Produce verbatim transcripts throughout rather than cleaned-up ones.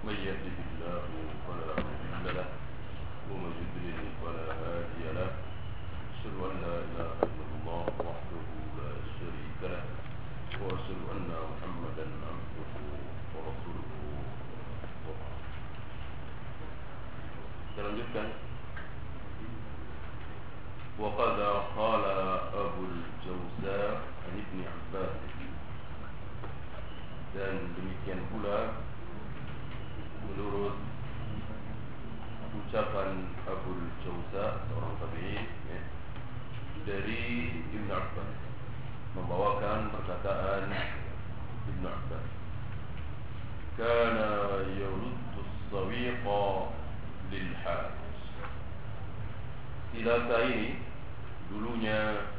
من يهده الله فلا مضل له ومن يضلل فلا هادي له أشهد أن لا إله إلا الله وحده لا شريك له وأشهد أن محمدا عبده ورسوله. Kita lanjutkan. وقد قال أبو الجوزاء عن ابن عباس, dan demikian pula menurut ucapan Abu Jauza, seorang tabi'in, ya, dari Ibn Abbas, membawakan perkataan Ibn Abbas, kana yuruddu as-sawiqa lil haj. Silata ini dulunya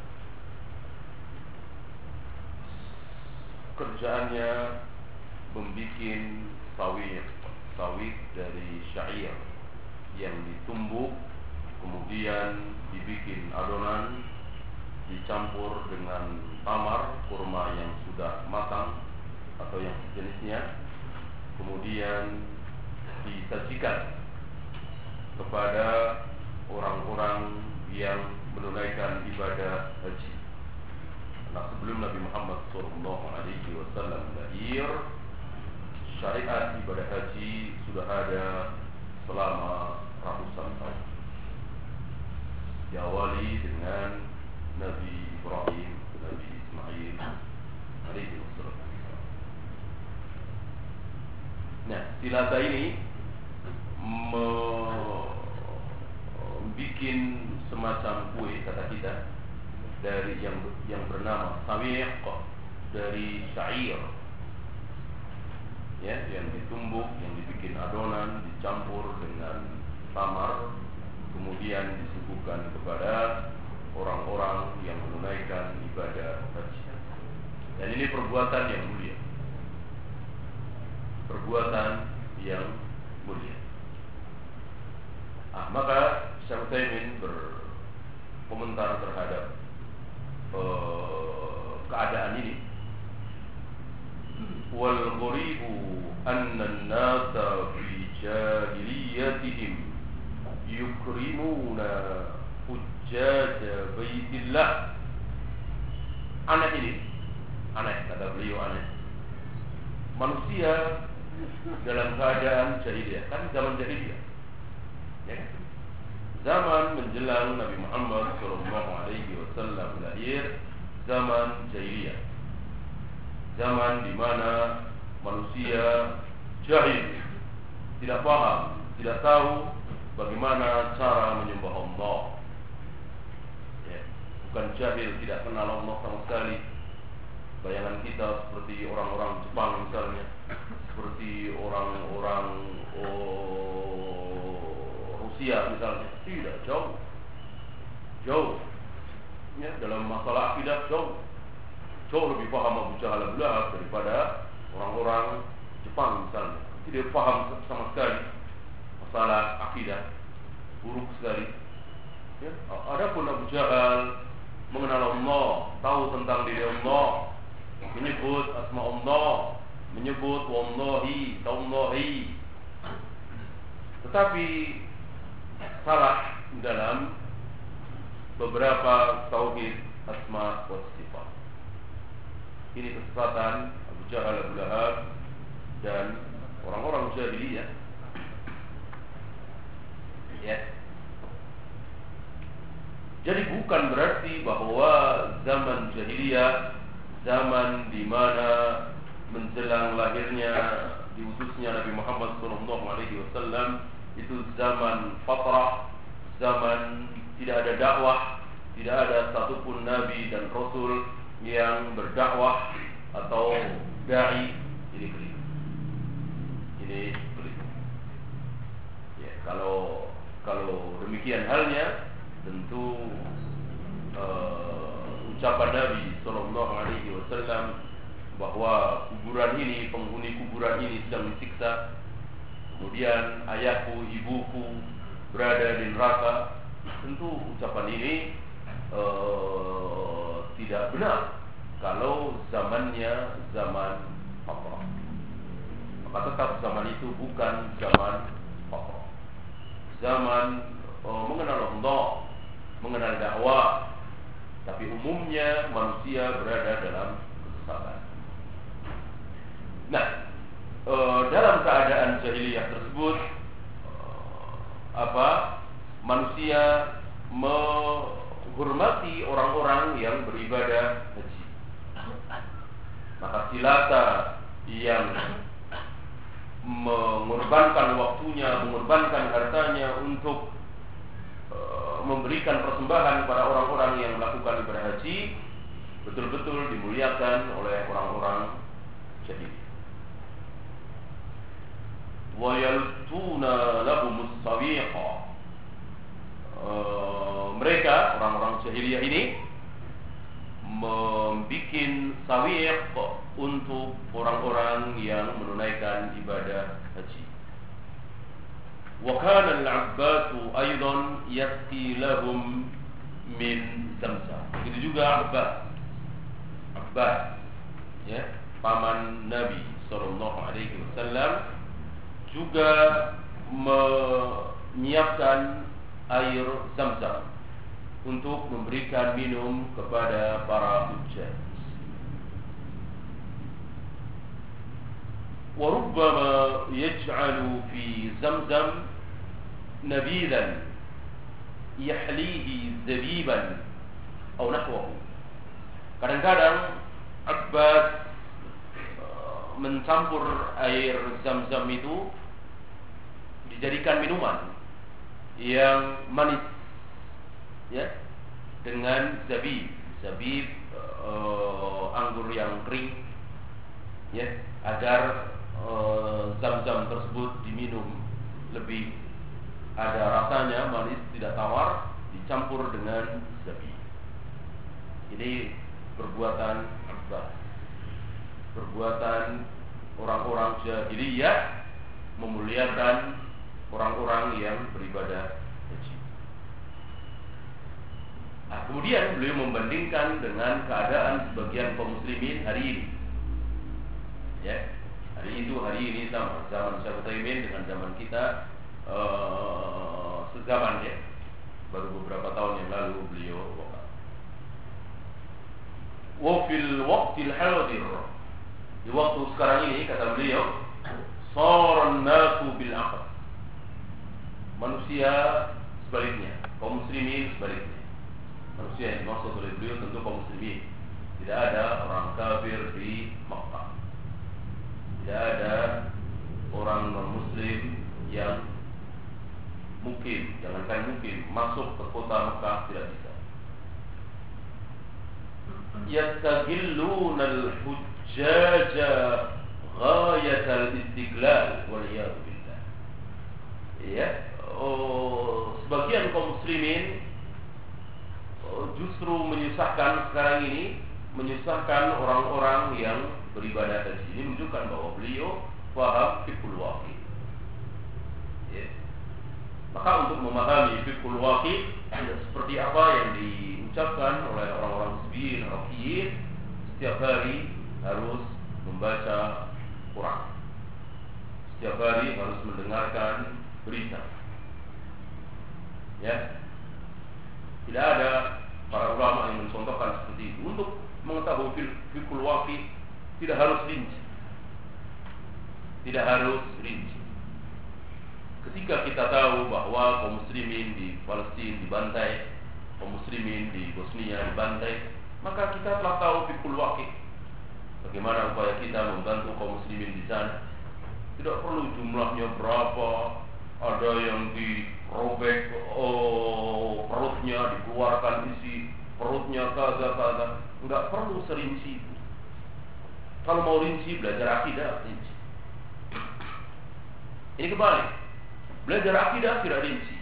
kerjaannya membikin sawit, sawit dari syair yang ditumbuk, kemudian dibikin adonan, dicampur dengan tamar, kurma yang sudah matang atau yang sejenisnya, kemudian disajikan kepada orang-orang yang menunaikan ibadah haji. Nah, sebelum Nabi Muhammad shallallahu alaihi wasallam lahir, syariat ibadah haji sudah ada selama ratusan tahun. Diawali dengan Nabi Ibrahim, Nabi Ismail alaihi wasallam. Nah, silata ini membikin semacam kue, kata kita, dari yang yang bernama sawiq, dari syair, ya, yang ditumbuk, yang dibikin adonan, dicampur dengan tamar, kemudian disuguhkan kepada orang-orang yang menunaikan ibadah haji. Dan ini perbuatan yang mulia, perbuatan yang mulia. Ah, maka Syekh Utsaimin berkomentar terhadap uh, keadaan ini. Wal gharibu anna an-nasa fi jahiliyatihim yukrimuna hujjaj baitillah. Aneh ini, aneh, kata beliau, aneh. Manusia dalam keadaan jahiliyah, kan zaman jahiliyah, ya kan? Zaman menjelang Nabi Muhammad shallallahu alaihi wasallam lahir, zaman jahiliyah, zaman di mana manusia jahil, tidak paham, tidak tahu bagaimana cara menyembah Allah, ya. Bukan jahil, tidak kenal Allah sama sekali. Bayangan kita seperti orang-orang Jepang misalnya, seperti orang-orang oh, Rusia misalnya. Tidak, jauh, jauh, ya, dalam masalah akidah jauh, jauh lebih paham Abu Jahal Abu Lahab daripada orang-orang Jepang misalnya. Tidak paham sama sekali masalah akidah, buruk sekali, ya. Adapun Abu Jahal mengenal Allah, tahu tentang diri Allah, menyebut asma Allah, menyebut wallahi, tallahi, tetapi salah dalam beberapa tauhid asma wa sifat. Ini kesesatan Abu Jahal Abu Lahab dan orang-orang jahiliyah, ya. Jadi bukan berarti bahwa zaman jahiliyah, zaman di mana menjelang lahirnya diutusnya Nabi Muhammad shallallahu alaihi wasallam, itu zaman fatrah, zaman tidak ada dakwah, tidak ada satupun nabi dan rasul yang berdakwah atau dai. Ini keliru, ini keliru. Ya, kalau kalau demikian halnya, tentu uh, ucapan Nabi shallallahu alaihi wasallam bahwa kuburan ini, penghuni kuburan ini sedang disiksa, kemudian ayahku, ibuku berada di neraka, tentu ucapan ini uh, tidak benar kalau zamannya zaman fatrah. maka tetap zaman itu bukan zaman pokok. Zaman oh, mengenal Allah, mengenal dakwah, tapi umumnya manusia berada dalam kesesatan. Nah, e, dalam keadaan jahiliyah tersebut, e, apa manusia menghormati orang-orang yang beribadah haji. Maka silata yang mengorbankan waktunya, mengorbankan hartanya untuk e, memberikan persembahan kepada orang-orang yang melakukan ibadah haji, betul-betul dimuliakan oleh orang-orang jahiliyah. Wa yaltuna lahumus sawiqa. Uh, mereka orang-orang jahiliyah ini membikin sawiq untuk orang-orang yang menunaikan ibadah haji. Wa kana al-Abbas aidan yaqi lahum min Zamzam. Begitu juga Abbas. Abbas ya, paman Nabi sallallahu alaihi wasallam juga menyiapkan air Zamzam untuk memberikan minum kepada para hujjaj. Wa rubbama yaj'alu fi Zamzam nabilan yahlihi zabiban atau nahwahu. Kadang-kadang Abbas mencampur air Zamzam itu dijadikan minuman yang manis, ya, dengan zabib, zabib uh, anggur yang kering, ya, agar uh, Zamzam tersebut diminum lebih ada rasanya manis, tidak tawar, dicampur dengan zabib. Ini perbuatan Abbas, perbuatan orang-orang jahiliyah memuliakan orang-orang yang beribadah haji. Nah, kemudian beliau membandingkan dengan keadaan sebagian kaum muslimin hari ini. Ya, hari itu hari ini sama zaman Syekh Utsaimin dengan zaman kita uh, sezaman, ya. Baru beberapa tahun yang lalu beliau wafat. Wa fil waqtil hadir, di waktu sekarang ini kata beliau, saran nasu bil aqd. Manusia sebaliknya, kaum muslimin sebaliknya. Manusia yang dimaksud oleh beliau tentu kaum muslimin. Tidak ada orang kafir di Makkah. Tidak ada orang non-muslim yang mungkin, jangankan mungkin, masuk ke kota Makkah, tidak bisa. Yastagilluna al-hujjaja ghayat al-istiqlal wal-iyadu billah. Ya, oh, sebagian kaum muslimin oh, justru menyusahkan sekarang ini, menyusahkan orang-orang yang beribadah di sini, menunjukkan bahwa beliau paham fiqhul waqi. Ya. Maka untuk memahami fiqhul waqi, seperti apa yang diucapkan oleh orang-orang hizbiyin, rafiyin, setiap hari harus membaca Quran. Setiap hari harus mendengarkan berita. Ya, tidak ada para ulama yang mencontohkan seperti itu. Untuk mengetahui fiqhul waqi tidak harus rinci, tidak harus rinci. Ketika kita tahu bahwa kaum muslimin di Palestina dibantai, kaum muslimin di Bosnia dibantai, maka kita telah tahu fiqhul waqi. Bagaimana upaya kita membantu kaum muslimin di sana. Tidak perlu jumlahnya berapa, ada yang dirobek oh, perutnya, dikeluarkan isi perutnya kaza-kaza. Enggak perlu serinci itu. Kalau mau rinci, belajar akidah rinci. Ini kebalik. Belajar akidah tidak rinci.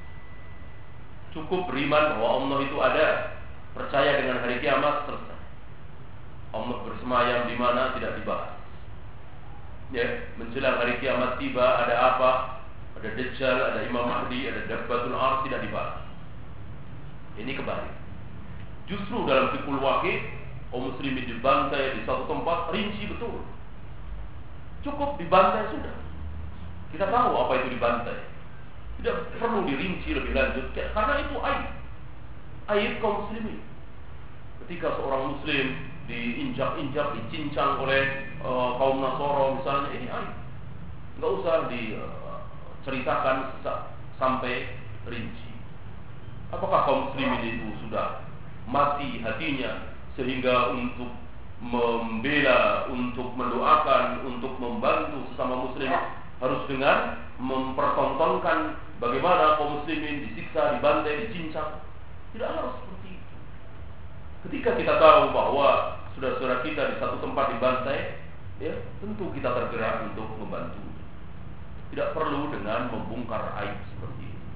Cukup beriman bahwa Allah itu ada, percaya dengan hari kiamat, selesai. Allah bersemayam di mana tidak dibahas. Ya, menjelang hari kiamat tiba, ada apa? Ada Dajjal, ada Imam Mahdi, ada Dabbatul Ard, tidak dibahas. Ini kebalik. Justru dalam fiqhul waqi, kaum muslimin dibantai di satu tempat, rinci betul. cukup dibantai sudah. Kita tahu apa itu dibantai. Tidak perlu dirinci lebih lanjut, karena itu aib. Aib kaum muslimin. Ketika seorang muslim diinjak-injak, dicincang oleh uh, kaum Nasoro misalnya, ini aib. Nggak usah diceritakan uh, sampai rinci. Apakah kaum muslimin itu sudah mati hatinya sehingga untuk membela, untuk mendoakan, untuk membantu sesama muslim harus dengan mempertontonkan bagaimana kaum muslimin disiksa, dibantai, dicincang? Tidak harus seperti itu. Ketika kita tahu bahwa saudara-saudara kita di satu tempat dibantai, ya tentu kita tergerak untuk membantu. Tidak perlu dengan membongkar aib seperti itu.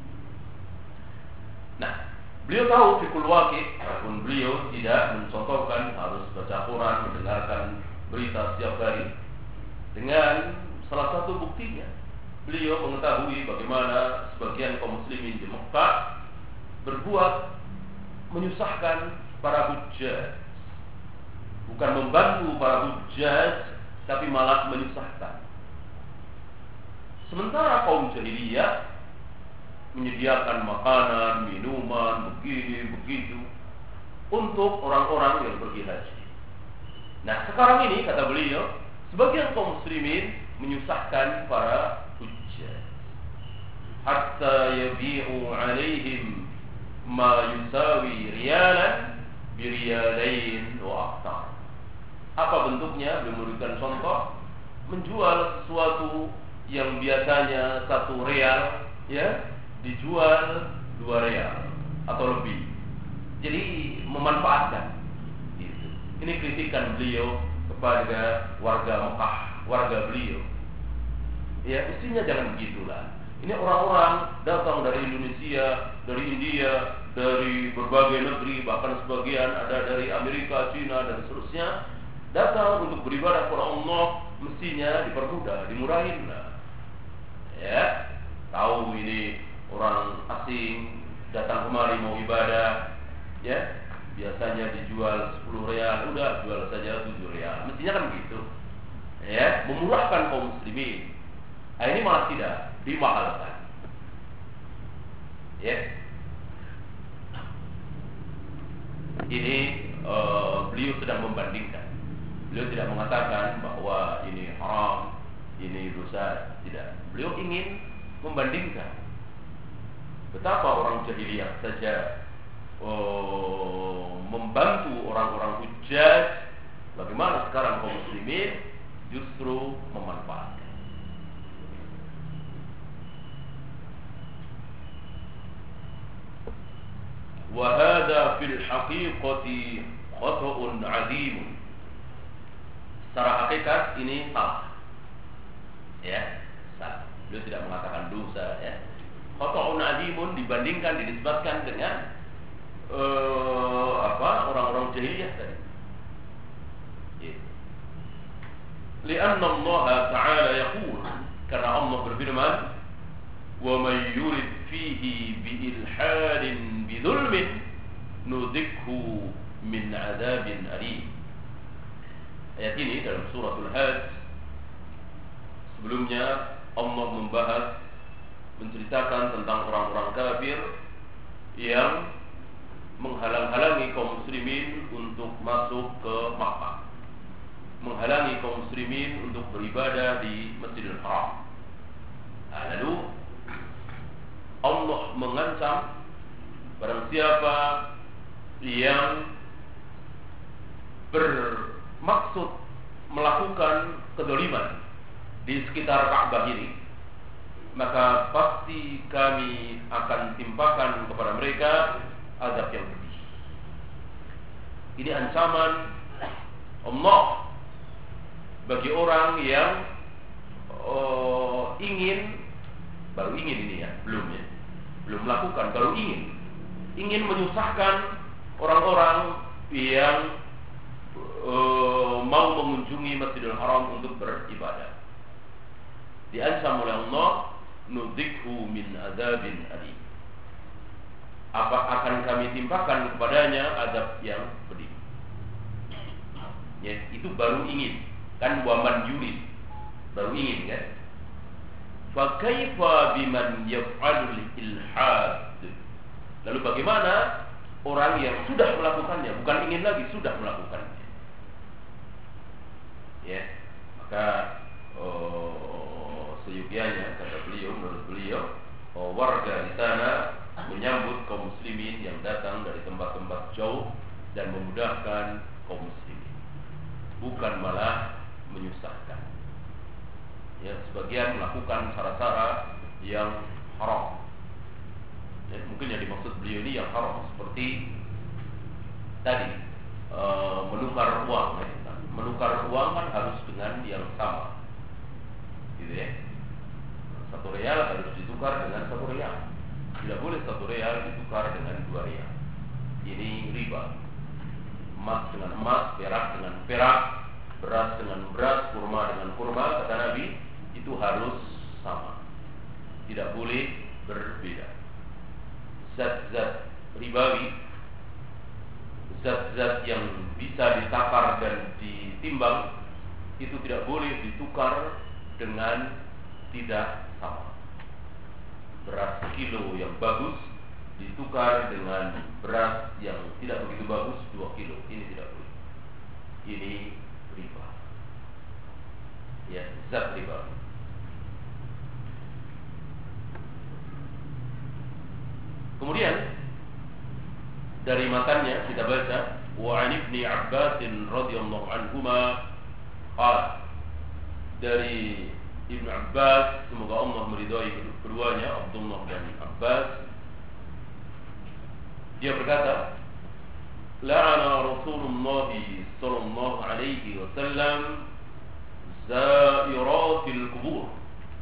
Nah, beliau tahu fikul waqi', walaupun beliau tidak mencontohkan harus baca Quran, mendengarkan berita setiap hari. Dengan salah satu buktinya, beliau mengetahui bagaimana sebagian kaum muslimin di Mekah berbuat menyusahkan para hujjaj. Bukan membantu para hujjaj, tapi malah menyusahkan. Sementara kaum jahiliyah menyediakan makanan, minuman, begini, begitu untuk orang-orang yang pergi haji. Nah, sekarang ini kata beliau, sebagian kaum muslimin menyusahkan para hujjaj hatta yabi'u 'alaihim ma yusawi riyalan bi riyalain wa akthar. Apa bentuknya? Beliau memberikan contoh, menjual sesuatu yang biasanya satu real, ya, dijual dua real atau lebih. Jadi memanfaatkan. Gitu. Ini kritikan beliau kepada warga Mekah, warga beliau. Ya, mestinya jangan begitulah. Ini orang-orang datang dari Indonesia, dari India, dari berbagai negeri, bahkan sebagian ada dari Amerika, Cina, dan seterusnya, datang untuk beribadah kepada Allah, mestinya dipermudah, dimurahin lah. Ya, tahu ini orang asing datang kemari mau ibadah, ya, biasanya dijual sepuluh real, udah jual saja tujuh real. Mestinya kan begitu. Ya, memurahkan kaum muslimin. Nah, ini malah tidak, dimahalkan. Ya. Ini uh, beliau sedang membandingkan. Beliau tidak mengatakan bahwa ini haram, ini dosa, tidak. Beliau ingin membandingkan betapa orang jahiliyah saja uh, membantu orang-orang hujjaj, bagaimana sekarang kaum muslimin justru memanfaatkan. Wa hadza fil haqiqati khata'un 'azim. Secara hakikat ini salah. Ya, salah. Beliau tidak mengatakan dosa, ya. Khata'un 'azimun dibandingkan, dinisbatkan dengan uh, apa? Orang-orang jahiliyah tadi. Ya. Lianna Allah Ta'ala yaqul, karena Allah berfirman, wa may yurid fihi bi ilhadin bi dhulmin nudhikhu min 'adzabin alim. Ayat ini dalam suratul Hajj. Sebelumnya Allah membahas, menceritakan tentang orang-orang kafir yang menghalang-halangi kaum muslimin untuk masuk ke Makkah, menghalangi kaum muslimin untuk beribadah di Masjidil Haram. Nah, lalu Allah mengancam barang siapa yang bermaksud melakukan kedoliman di sekitar Ka'bah ini, maka pasti kami akan timpakan kepada mereka azab yang pedih. Ini ancaman Allah bagi orang yang uh, ingin, baru ingin ini ya, belum ya, belum melakukan, baru ingin, ingin menyusahkan orang-orang yang uh, mau mengunjungi Masjidil Haram untuk beribadah. Diancam oleh Allah, nudhikhu min azabin alim. Apa akan kami timpakan kepadanya azab yang pedih. Ya, itu baru ingin. Kan waman yurid, baru ingin kan? Fa kaifa biman yaf'alul ilhad? Lalu bagaimana orang yang sudah melakukannya, bukan ingin lagi, sudah melakukannya? Ya, maka oh, seyogianya kata beliau, menurut beliau, oh, warga di sana menyambut kaum muslimin yang datang dari tempat-tempat jauh dan memudahkan kaum muslimin, bukan malah menyusahkan. Ya, sebagian melakukan cara-cara yang haram. Ya, mungkin yang dimaksud beliau ini yang haram seperti tadi e, menukar uang. Ya. Menukar uang kan harus dengan yang sama, gitu ya. Satu real harus ditukar dengan satu real. Tidak boleh satu real ditukar dengan dua real. Ini riba. Emas dengan emas, perak dengan perak, beras dengan beras, kurma dengan kurma, kata Nabi, itu harus sama, tidak boleh berbeda. Zat-zat ribawi, zat-zat yang bisa ditakar dan ditimbang, itu tidak boleh ditukar dengan tidak sama. Beras kilo yang bagus ditukar dengan beras yang tidak begitu bagus dua kilo, ini tidak boleh. Ini riba. Ya, zat riba. Kemudian dari makannya kita baca, wa an ibni Abbas radhiyallahu anhuma qala, dari Ibnu Abbas, semoga Allah meridhai keduanya, Abdullah dan Abbas, dia berkata, la'ana Rasulullah sallallahu alaihi wasallam zairatil kubur.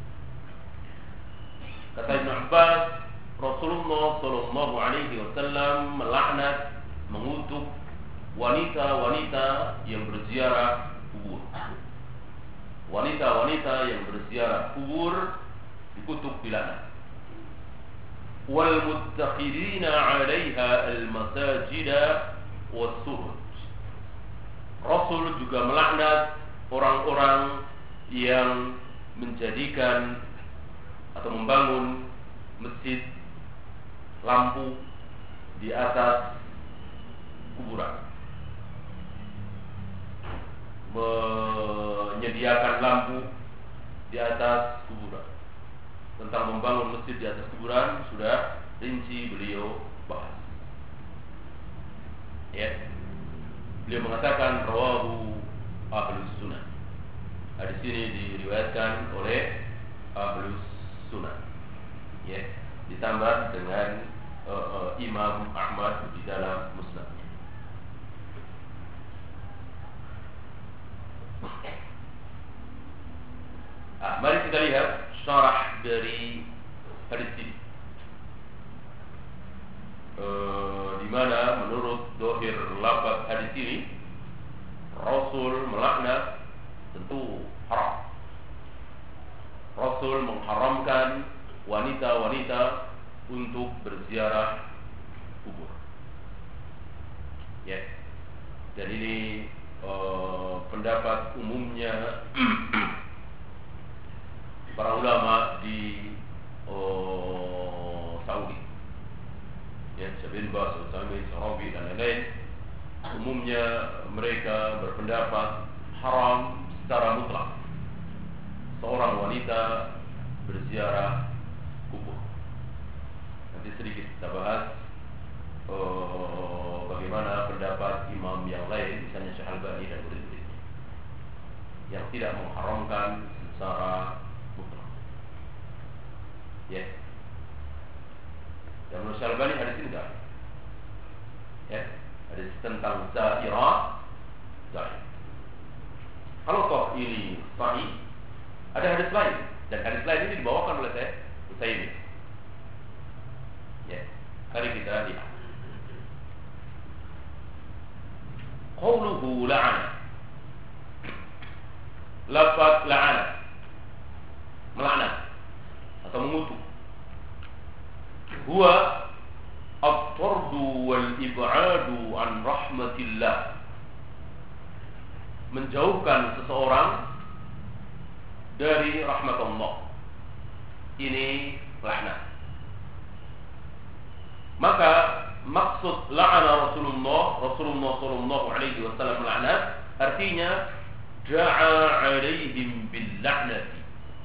Kata Ibnu Abbas, Rasulullah sallallahu alaihi wasallam melaknat, mengutuk wanita-wanita yang berziarah kubur. Wanita-wanita yang berziarah kubur dikutuk, dilaknat. Wal muttakhidina 'alaiha al-masajida was-suhud. Rasul juga melaknat orang-orang yang menjadikan atau membangun masjid lampu di atas kuburan, menyediakan lampu di atas kuburan. Tentang membangun masjid di atas kuburan sudah rinci beliau bahas. Ya, beliau mengatakan rawahu ahlus sunnah. Hadis ini diriwayatkan oleh ahlus sunnah. Ya, ditambah dengan uh, uh, Imam Ahmad di dalam musnadnya. Ah, mari kita lihat syarah dari hadis ini, uh, di mana menurut dohir lafaz hadis ini Rasul melaknat tentu haram. Rasul mengharamkan wanita-wanita untuk berziarah kubur. Ya, dan ini uh, pendapat umumnya para ulama di uh, Saudi. Ya, Syekh Bas, Utsaimin, Sarabi dan lain-lain, umumnya mereka berpendapat haram secara mutlak seorang wanita berziarah kubur. Nanti sedikit kita bahas uh, bagaimana pendapat imam yang lain, misalnya Syekh Albani dan murid-muridnya, yang tidak mengharamkan secara mutlak. Ya, yang menurut Syekh Albani hadis ini enggak. Ya, hadis tentang zairah, zairah. Kalau toh ini sahih, ada hadis lain, dan hadis lain ini dibawakan oleh saya Utsaimin. Ya, mari kita lihat. Qauluhu la'ana, lafaz la'ana, melaknat atau mengutuk. Huwa at-tardu wal ib'adu an rahmatillah, menjauhkan seseorang dari rahmat Allah. Ini laknat. Maka maksud la'ana Rasulullah Rasulullah sallallahu alaihi wasallam laknat artinya da'a alaihim bil la'nati.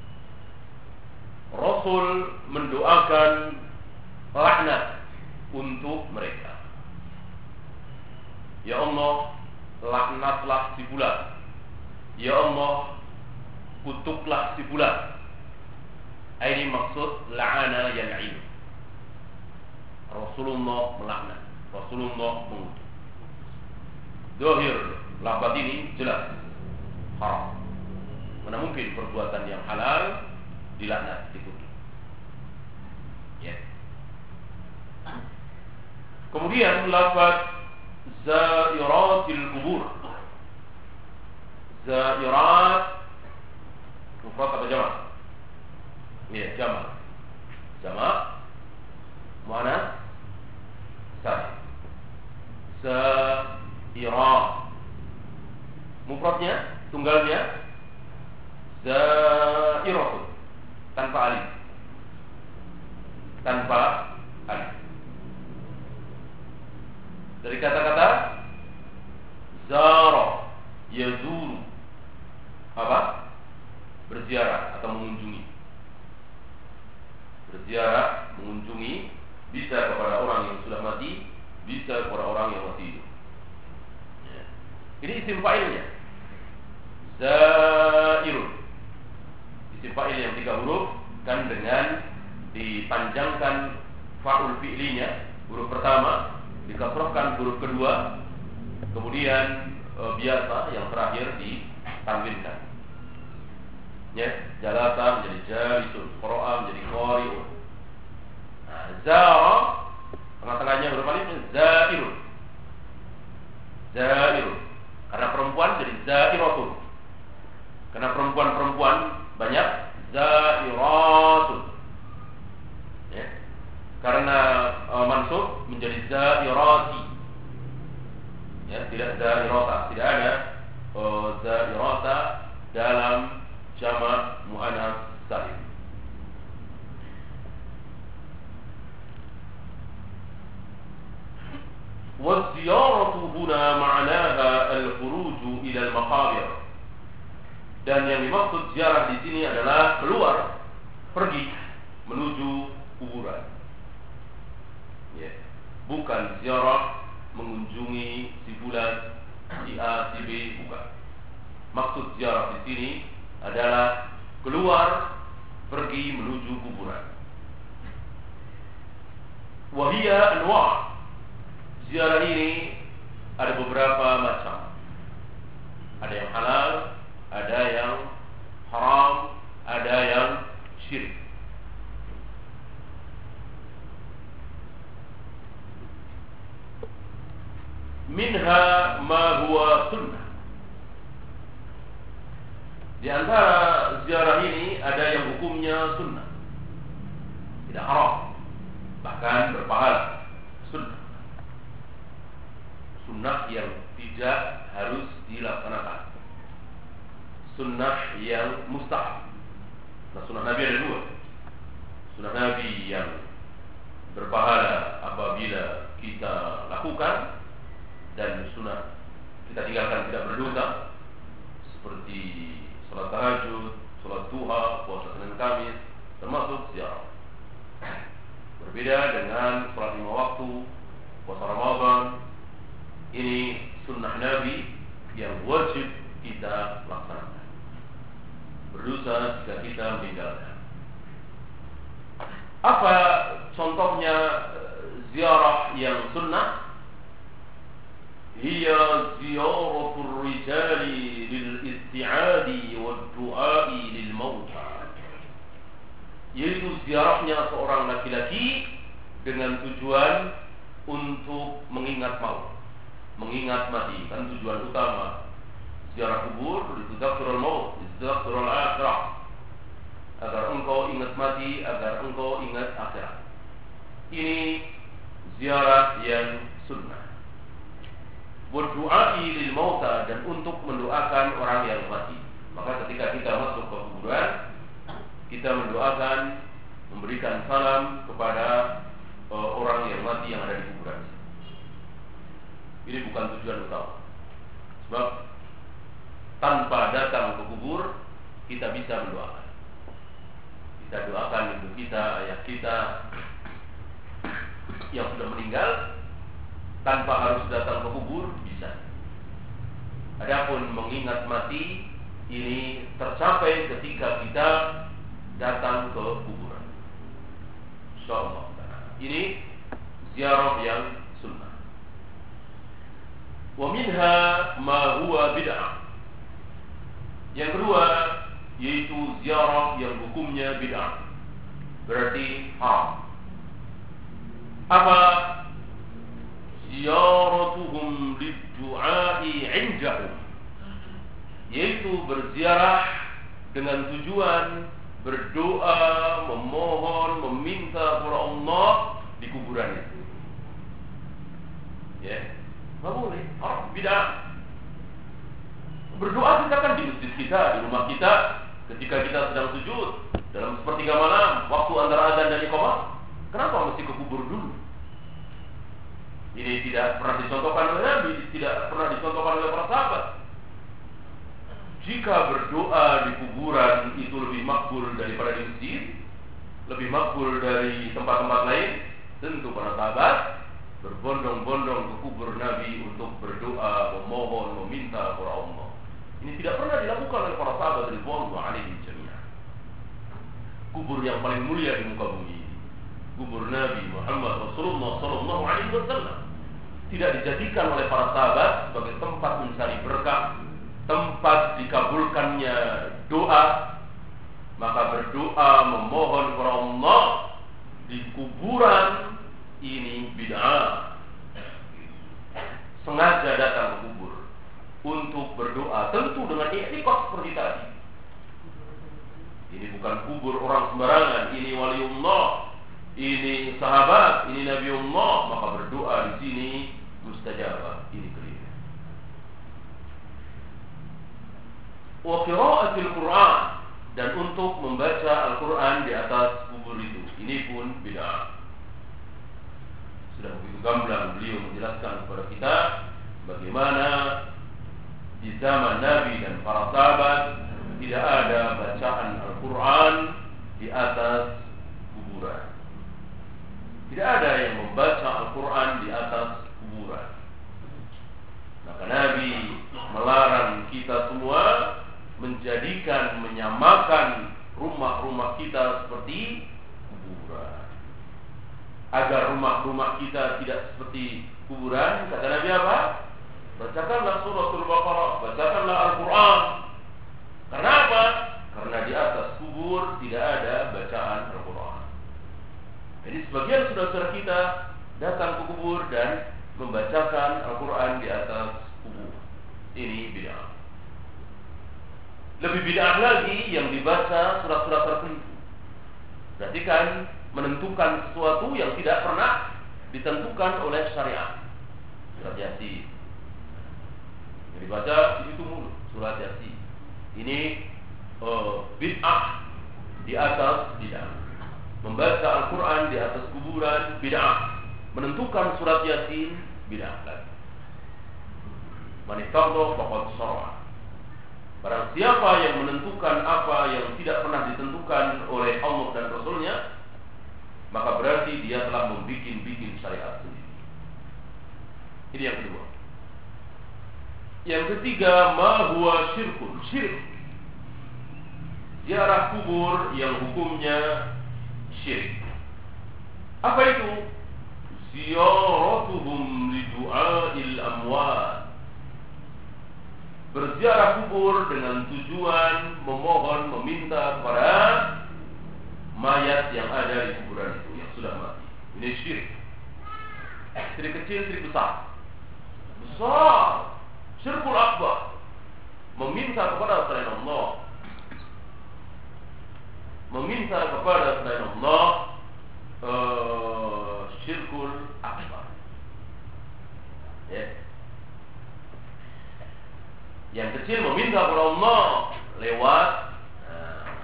Rasul mendoakan laknat untuk mereka. Ya Allah, laknatlah si fulan. Ya Allah, kutuklah si fulan. Ini maksud la'ana yal'in. Rasulullah melaknat, Rasulullah mengutuk. Zahir lafaz ini jelas haram. Mana mungkin perbuatan yang halal dilaknat, dikutuk. Ya. Kemudian lafaz zairatil kubur. Zairat mufrad atau jamak? Iya, jamak. Jamak mana? Sah. Zairat. Mufradnya, tunggalnya zairatun tanpa alif. Tanpa alif. Dari kata-kata zara, yazuru, apa? Berziarah atau mengunjungi. Berziarah, mengunjungi, bisa kepada orang yang sudah mati, bisa kepada orang yang masih hidup. Ya. Ini isim fa'ilnya zairun. Isim fa'il yang tiga huruf kan dengan dipanjangkan fa'ul fi'linya, huruf pertama dikasrahkan huruf kedua, kemudian e, biasa yang terakhir ditanwinkan. Ya, jalasa menjadi jalisun, qara'a menjadi qari'un. Nah, zara tengah-tengahnya huruf alif zairun. Zairun. Karena perempuan jadi zairatun. Karena perempuan-perempuan banyak zairatun. Ya. Karena e, mansub menjadi zairati. Ya, tidak zairata, tidak ada e, zairata dalam jamak muannats salim. Waziyaratu huna ma'naha al-khuruju ila al-maqabir. Dan yang dimaksud ziarah di sini adalah keluar, pergi menuju kuburan. Ya, bukan ziarah mengunjungi si fulan, si A, si B, bukan. Maksud ziarah di sini adalah keluar, pergi menuju kuburan. Wahia anwa'. Ziarah ini ada beberapa macam. Ada yang halal, ada yang haram, ada yang syirik. Minha ma huwa sunnah. Di antara ziarah ini ada yang hukumnya sunnah, tidak haram, bahkan berpahala. Sunnah, sunnah yang tidak harus dilaksanakan, sunnah yang mustahab. Nah, sunnah Nabi ada dua. Sunnah Nabi yang berpahala apabila kita lakukan, dan sunnah kita tinggalkan tidak berdosa, seperti salat tahajud, salat duha, puasa Senin Kamis, termasuk ziarah. Berbeda dengan salat lima waktu, puasa Ramadan. Ini sunnah Nabi yang wajib kita laksanakan. Berdosa jika kita meninggalkan. Apa contohnya ziarah yang sunnah? Hiya ziyaratul rijali lil isti'adi wad du'ai lil mauta. Yaitu ziarahnya seorang laki-laki dengan tujuan untuk mengingat maut, mengingat mati. Kan tujuan utama ziarah kubur, litudzakkirul maut, litudzakkirul akhirah, agar engkau ingat mati, agar engkau ingat akhirat. Ini ziarah yang sunnah. Berdoa lil mauta, dan untuk mendoakan orang yang mati. Maka ketika kita masuk ke kuburan, kita mendoakan, memberikan salam kepada uh, orang yang mati yang ada di kuburan. Ini bukan tujuan utama. Sebab tanpa datang ke kubur, kita bisa mendoakan. Kita doakan ibu kita, ayah kita yang sudah meninggal, tanpa harus datang ke kubur, bisa. Adapun mengingat mati, ini tercapai ketika kita datang ke kuburan. Insyaallah. Ini ziarah yang sunnah. Wa minha ma huwa bid'ah. Yang kedua yaitu ziarah yang hukumnya bid'ah. Berarti haram. Apa? Ziyaratuhum lid-du'a'i 'indahum, yaitu berziarah dengan tujuan berdoa, memohon, meminta kepada Allah di kuburannya. Ya, nggak boleh, haram, bid'ah. Berdoa kita kan di masjid kita, di rumah kita, ketika kita sedang sujud dalam sepertiga malam, waktu antara azan dan iqamah. Kenapa mesti ke kubur dulu? Ini tidak pernah dicontohkan oleh Nabi, tidak pernah dicontohkan oleh para sahabat. Jika berdoa di kuburan itu lebih makbul daripada di masjid, lebih makbul dari tempat-tempat lain, tentu para sahabat berbondong-bondong ke kubur Nabi untuk berdoa, memohon, meminta kepada Allah. Ini tidak pernah dilakukan oleh para sahabat ridwanullah alaihim jami'an. Kubur yang paling mulia di muka bumi ini, kubur Nabi Muhammad Rasulullah sallallahu alaihi wasallam, tidak dijadikan oleh para sahabat sebagai tempat mencari berkah, tempat dikabulkannya doa. Maka berdoa, memohon kepada Allah di kuburan ini bid'ah. Sengaja datang ke kubur untuk berdoa, tentu dengan i'tiqad seperti tadi. Ini bukan kubur orang sembarangan, ini waliullah, ini sahabat, ini nabiullah, maka berdoa di sini mustajabah. Ini keliru. Wa qira'atul Quran, dan untuk membaca Al-Quran di atas kubur itu, ini pun bid'ah. Sudah begitu gamblang beliau menjelaskan kepada kita bagaimana di zaman Nabi dan para sahabat tidak ada bacaan Al-Quran di atas kuburan. Tidak ada yang membaca Al-Quran di atas kuburan. Maka Nabi melarang kita semua menjadikan, menyamakan rumah-rumah kita seperti kuburan. Agar rumah-rumah kita tidak seperti kuburan, kata Nabi apa? Bacakanlah suratul Baqarah, bacakanlah Al-Quran. Kenapa? Karena di atas kubur tidak ada bacaan Al-Quran. Jadi sebagian saudara-saudara kita datang ke kubur dan membacakan Al-Quran di atas kubur. Ini bid'ah. Lebih bid'ah lagi yang dibaca surat-surat tertentu. Berarti kan menentukan sesuatu yang tidak pernah ditentukan oleh syariat. Surat Yasin yang dibaca di situ mulu, surat Yasin. Ini uh, bid'ah di atas bid'ah. Membaca Al-Quran di atas kuburan bid'ah. Menentukan surat Yasin bid'ah lagi. Man iftadha faqad syara'a. Barang siapa yang menentukan apa yang tidak pernah ditentukan oleh Allah dan Rasulnya, maka berarti dia telah membikin-bikin syariat sendiri. Ini yang kedua. Yang ketiga, ma huwa syirkun, syirik. Ziarah kubur yang hukumnya syirik. Apa itu? Ziyaratuhum lidu'a'il amwat. Berziarah kubur dengan tujuan memohon, meminta kepada mayat yang ada di kuburan itu, yang sudah mati. Ini syirik. Syirik kecil, syirik besar. Besar. Syirkul akbar. Meminta kepada selain Allah. Meminta kepada selain Allah uh, syirkul akbar. Ya. Yang kecil meminta kepada Allah lewat uh,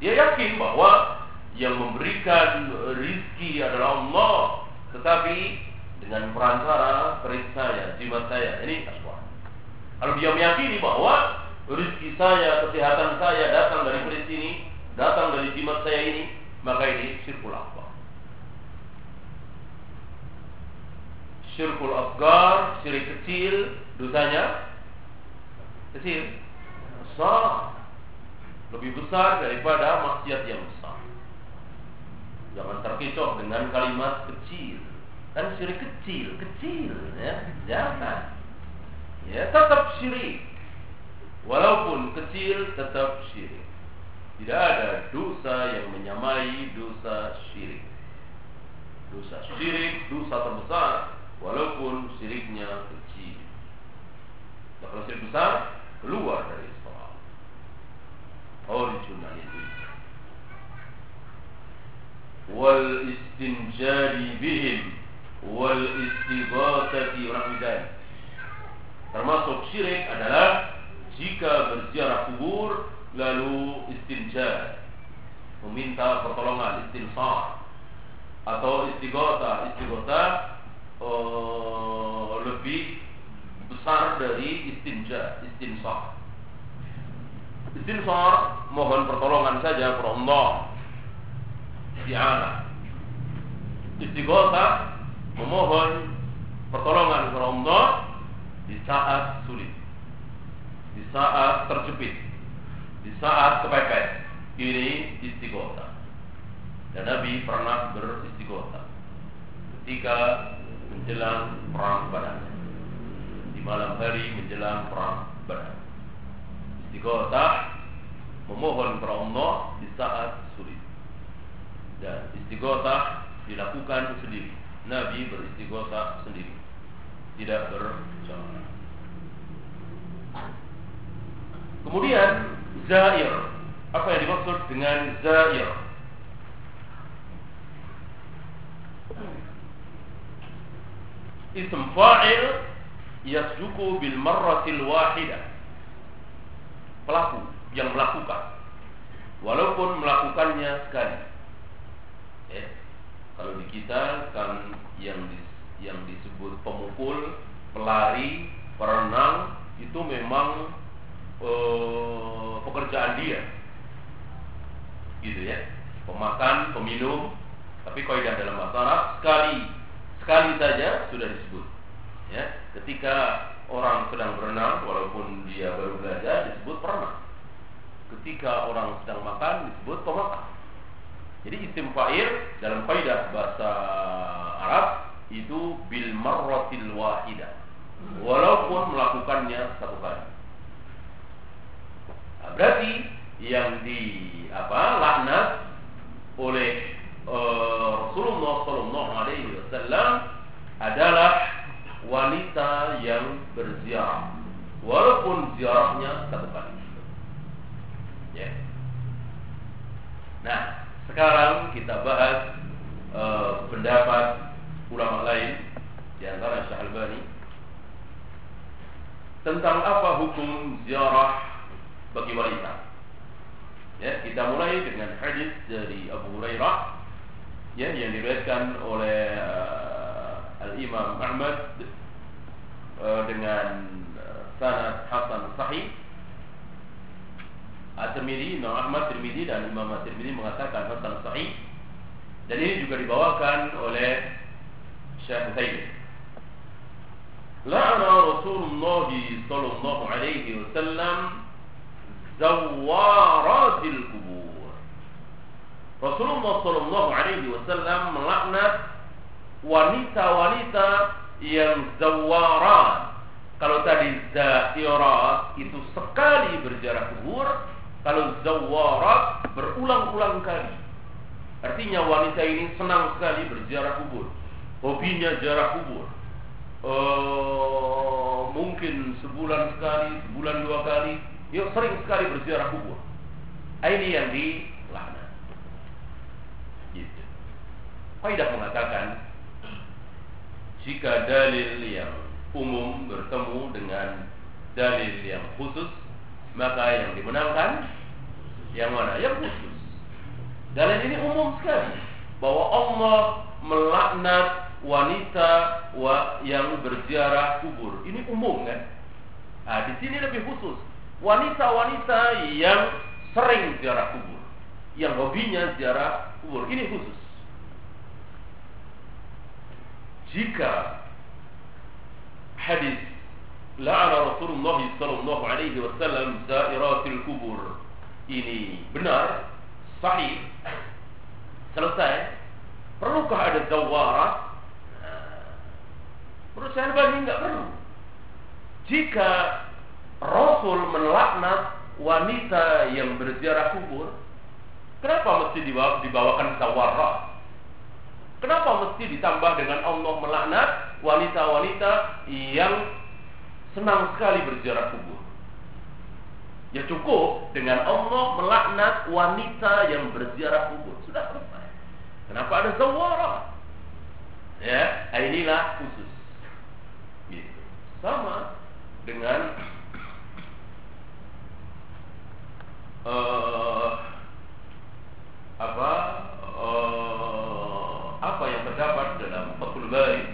Dia yakin bahwa yang memberikan rizki adalah Allah, tetapi dengan perantara perut saya, jimat saya. Ini aswad. Kalau dia meyakini bahwa rizki saya, kesehatan saya datang dari perut ini, datang dari jimat saya ini, maka ini syirkul akbar. Syirkul asgar, syirik kecil, dosanya kecil, besar, lebih besar daripada maksiat yang besar. Jangan terkecoh dengan kalimat kecil. Kan syirik kecil, kecil, ya, jangan. Ya, tetap syirik. Walaupun kecil, tetap syirik. Tidak ada dosa yang menyamai dosa syirik. Dosa syirik, dosa terbesar, walaupun syiriknya kecil. Nah, kalau syirik besar, keluar dari Islam. Original itu. Wal istinjari bihim wal istighatsati rahmidan. Termasuk syirik adalah jika berziarah kubur lalu istinja, meminta pertolongan, istinsar, atau istighatha. Istighatha uh, lebih besar dari istinja, istinsar. Istinsar mohon pertolongan saja kepada Allah, isti'anah. Istighatha memohon pertolongan kepada Allah di saat sulit, di saat terjepit, di saat kepepet. Ini istighatha. Dan Nabi pernah beristighatha ketika menjelang perang Badar, di malam hari menjelang perang Badar. Istighatha memohon kepada Allah di saat sulit. Dan istighatha dilakukan sendiri. Nabi beristighatha sendiri, tidak berjamaah. Kemudian zair. Apa yang dimaksud dengan zair? Ism fa'il yasduku bil marratil wahidah. Pelaku yang melakukan, walaupun melakukannya sekali. Ya. Kalau di kita kan yang di, yang disebut pemukul, pelari, perenang itu memang uh, pekerjaan dia, gitu ya. Pemakan, peminum. Tapi kaidah dalam bahasa Arab sekali sekali saja sudah disebut. Ya, ketika orang sedang berenang, walaupun dia baru belajar, disebut perenang. Ketika orang sedang makan, disebut pemakan. Jadi isim fa'il dalam kaidah bahasa Arab itu bil marratil wahidah, walaupun melakukannya satu kali. Nah, berarti yang di apa laknat oleh uh, Rasulullah Sallallahu Alaihi Wasallam adalah wanita yang berziarah, walaupun ziarahnya satu kali. Ya. Nah, sekarang kita bahas uh, pendapat ulama lain, di antara Syekh Albani, tentang apa hukum ziarah bagi wanita. Ya, kita mulai dengan hadis dari Abu Hurairah, ya, yang diriwayatkan oleh uh, Al-Imam Ahmad uh, dengan uh, sanad hasan sahih. At-Tirmidzi, Imam Ahmad, Tirmidzi dan Imam At-Tirmidzi mengatakan hasan sahih. Dan ini juga dibawakan oleh Syekh Utsaimin. La'ana Rasulullah sallallahu alaihi wasallam zawaratil kubur. Rasulullah sallallahu alaihi wasallam melaknat wanita-wanita yang zawarat. Kalau tadi zairat itu sekali berziarah kubur, kalau zawarat berulang-ulang kali. Artinya wanita ini senang sekali berziarah kubur, hobinya ziarah kubur. Uh, mungkin sebulan sekali, sebulan dua kali, ya sering sekali berziarah kubur. Ini yang dilaknat. Gitu. Kaidah mengatakan, jika dalil yang umum bertemu dengan dalil yang khusus, maka yang dimenangkan yang mana? Yang khusus. Dalil ini umum sekali bahwa Allah melaknat wanita wa yang berziarah kubur. Ini umum kan? Nah, di sini lebih khusus. Wanita-wanita yang sering ziarah kubur, yang hobinya ziarah kubur, ini khusus. Jika hadis la'ana Rasulullah sallallahu alaihi wasallam zairatil kubur ini benar, sahih, selesai, perlukah ada zawarah? Menurut saya Albani nggak perlu. Jika Rasul melaknat wanita yang berziarah kubur, kenapa mesti dibawakan zawarah? Kenapa mesti ditambah dengan Allah melaknat wanita-wanita yang senang sekali berziarah kubur? Ya cukup dengan Allah melaknat wanita yang berziarah kubur, sudah selesai. Kenapa ada zawarah? Ya, inilah khusus. Gitu. Sama dengan uh, apa? Uh, apa yang terdapat dalam Fathul Bari,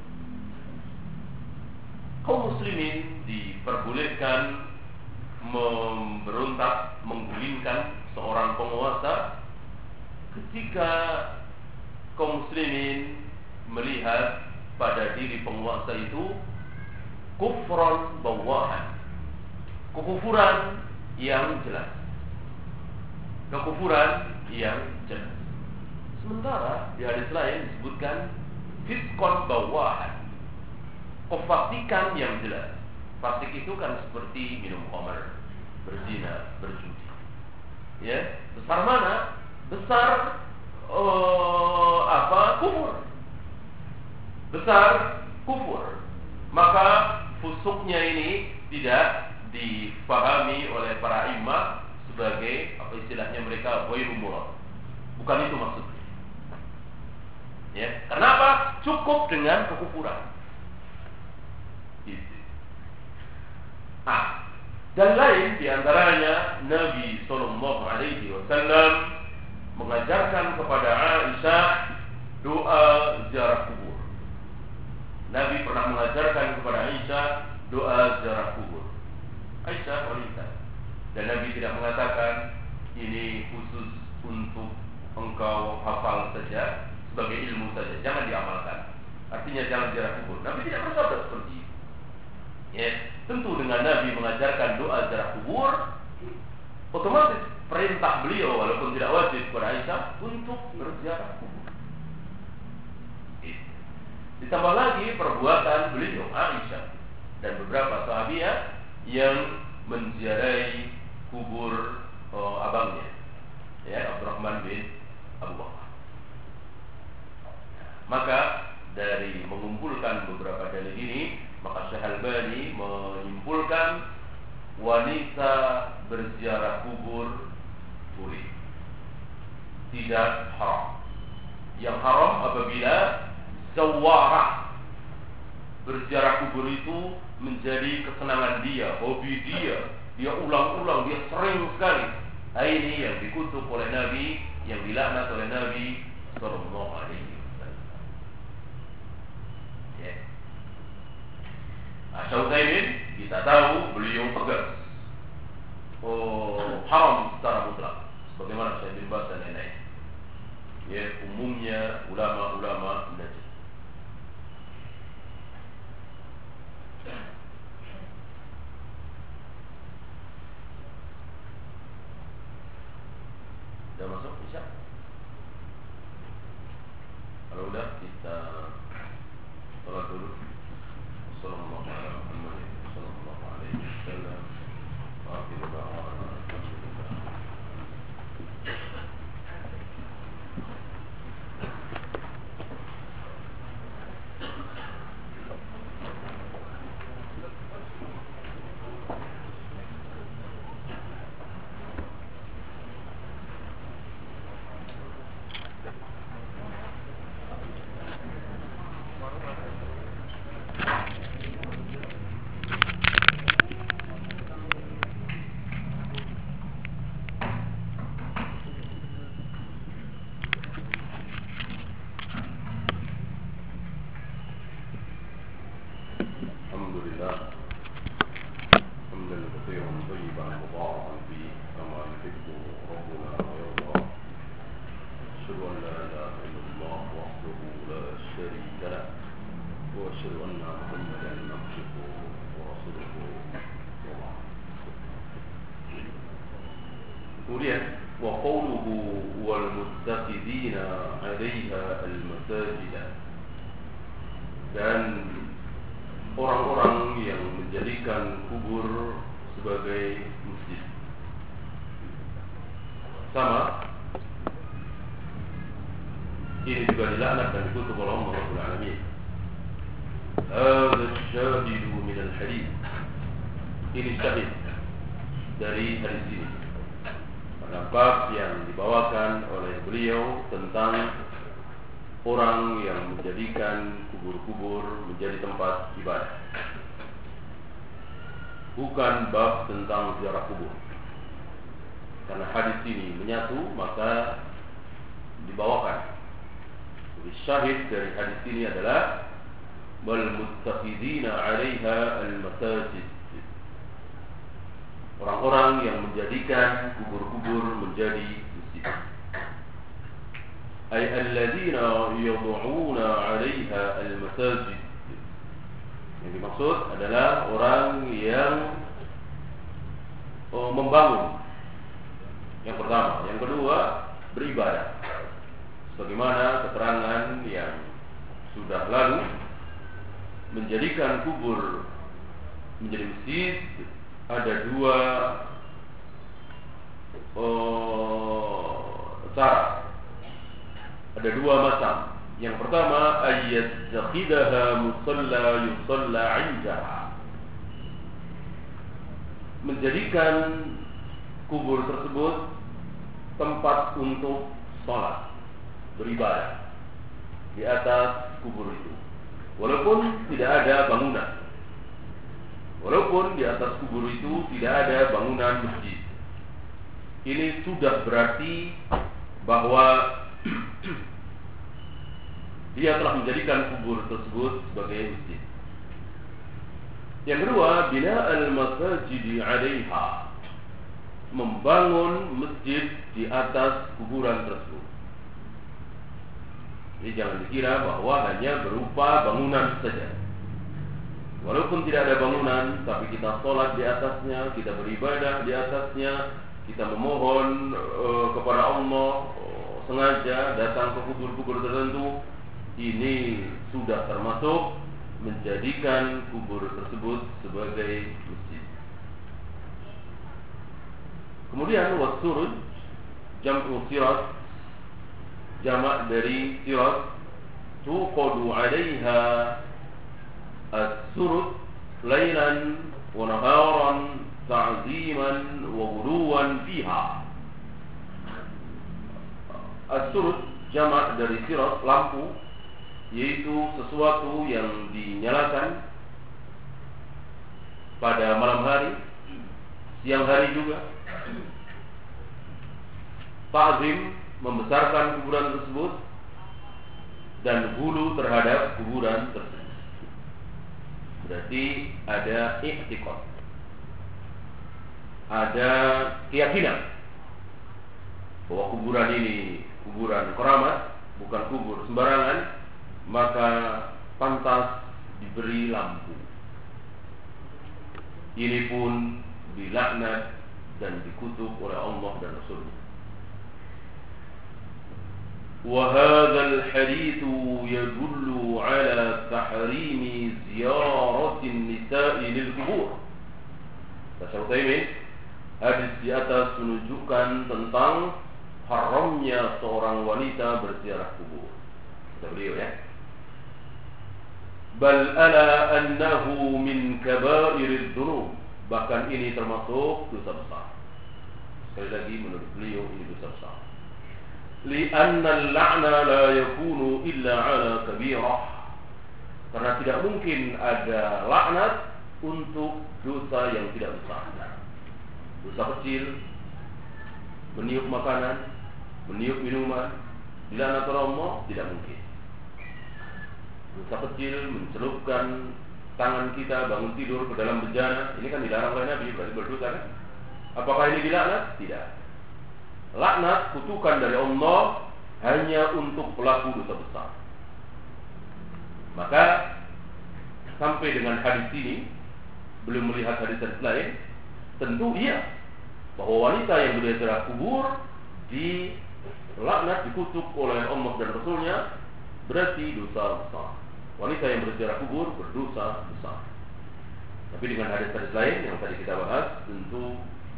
kaum muslimin diperbolehkan memberontak, menggulingkan seorang penguasa ketika kaum muslimin melihat pada diri penguasa itu kufran bawahan, kekufuran yang jelas, kekufuran yang jelas. Sementara di hadis lain disebutkan fiskon bawahan, kefasikan yang jelas. Fasik itu kan seperti minum khamar, berzina, berjudi. Ya, besar mana? Besar uh, apa? Kufur. Besar kufur. Maka fusuknya ini tidak dipahami oleh para imam sebagai apa istilahnya mereka ghairu murad. Bukan itu maksudnya. Ya, kenapa? Cukup dengan kekufuran. Gitu. Ah, dan lain diantaranya Nabi Sallallahu Alaihi Wasallam mengajarkan kepada Aisyah doa ziarah kubur. Nabi pernah mengajarkan kepada Aisyah doa ziarah kubur. Aisyah wanita, dan Nabi tidak mengatakan ini khusus untuk engkau hafal saja, sebagai ilmu saja, jangan diamalkan. Artinya jangan ziarah kubur. Nabi tidak bersabda seperti itu. Ya, tentu dengan Nabi mengajarkan doa ziarah kubur, otomatis perintah beliau walaupun tidak wajib kepada Aisyah untuk berziarah kubur. Ditambah lagi perbuatan beliau Aisyah dan beberapa sahabiah yang menziarahi kubur oh, abangnya, ya, Abdurrahman bin Abu Bakar. Maka dari mengumpulkan beberapa dalil ini, maka Syekh Albani menyimpulkan wanita berziarah kubur boleh, tidak haram. Yang haram apabila zawarah, berziarah kubur itu menjadi kesenangan dia, hobi dia, dia ulang-ulang, dia sering sekali. Nah, ini yang dikutuk oleh Nabi, yang dilaknat oleh Nabi Sallallahu Alaihi Wasallam. Ya. Nah, Syaudzaimin kita tahu beliau tegas, oh haram secara mutlak, sebagaimana Syekh bin Baz dan lain-lain. Ya, umumnya ulama-ulama najis. Sudah masuk Isya? Kalau udah kita sholat dulu. Assalamualaikum warahmatullahi أن لا إله إلا الله وحده لا شريك له وأشهد أن محمدا عبده ورسوله. Kemudian wa qawluhu wal muttakhidina 'alaiha al masajid, dan orang-orang yang menjadikan kubur sebagai masjid. Sama, ini juga dilaknat dan dikutuk oleh Allah Rabbul Alamin. Hadza syahidu min al-hadith, ini syahid dari hadis ini, pada bab yang dibawakan oleh beliau tentang orang yang menjadikan kubur-kubur menjadi tempat ibadah. Bukan bab tentang ziarah kubur. Karena hadis ini menyatu, maka dibawakan. Jadi syahid dari hadis ini adalah wal muttakhidina 'alaiha al masajid, orang-orang yang menjadikan kubur-kubur menjadi masjid. Ay alladzina yad'una 'alaiha al masajid, yang dimaksud adalah orang yang oh, membangun. Yang pertama, yang kedua beribadah. Sebagaimana keterangan yang sudah lalu, menjadikan kubur menjadi masjid ada dua oh, cara, ada dua macam. Yang pertama, ayyattakhidaha musalla yusalla 'indaha, menjadikan kubur tersebut tempat untuk sholat, beribadah di atas kubur itu, walaupun tidak ada bangunan, walaupun di atas kubur itu tidak ada bangunan masjid. Ini sudah berarti bahwa dia telah menjadikan kubur tersebut sebagai masjid. Yang kedua, bina al-masajidi 'alaiha, membangun masjid di atas kuburan tersebut. Jadi jangan dikira bahwa hanya berupa bangunan saja. Walaupun tidak ada bangunan, tapi kita sholat di atasnya, kita beribadah di atasnya, kita memohon uh, kepada Allah, uh, sengaja datang ke kubur-kubur tertentu, ini sudah termasuk menjadikan kubur tersebut sebagai masjid. Kemudian wasuruj, jam'u sirat, jamak dari sirat, tuqadu 'alaiha as-surut lailan wa naharan ta'ziman wa ghuluwan fiha. As-surut jamak dari sirat, lampu, yaitu sesuatu yang dinyalakan pada malam hari, siang hari juga. Ta'zim, membesarkan kuburan tersebut, dan hulu terhadap kuburan tersebut. Berarti ada i'tiqad, ada keyakinan bahwa kuburan ini kuburan keramat, bukan kubur sembarangan, maka pantas diberi lampu. Ini pun dilaknat dan dikutuk oleh Allah dan Rasulnya. وهذا الحديث يدل على تحريم زيارة النساء للقبور. Syekh Utsaimin, hadis di atas menunjukkan tentang haramnya seorang wanita berziarah kubur. Kata beliau ya. Bal ala annahu min kaba'iriz dzunub, bahkan ini termasuk dosa besar. Sekali lagi menurut beliau ini dosa besar. Li'anna al-la'na la yakunu illa 'ala kabirah, karena tidak mungkin ada laknat untuk dosa yang tidak besar. Dosa kecil, meniup makanan, meniup minuman, dilaknat oleh Allah, tidak mungkin. Dosa kecil, mencelupkan tangan kita bangun tidur ke dalam bejana, ini kan dilarang oleh Nabi, berarti berdosa kan? Apakah ini dilaknat? Tidak. Laknat, kutukan dari Allah hanya untuk pelaku dosa besar. Maka sampai dengan hadis ini, belum melihat hadis-hadis lain, tentu iya bahwa wanita yang berziarah kubur dilaknat, dikutuk oleh Allah dan Rasulnya, berarti dosa besar. Wanita yang berziarah kubur berdosa besar. Tapi dengan hadis-hadis lain yang tadi kita bahas, tentu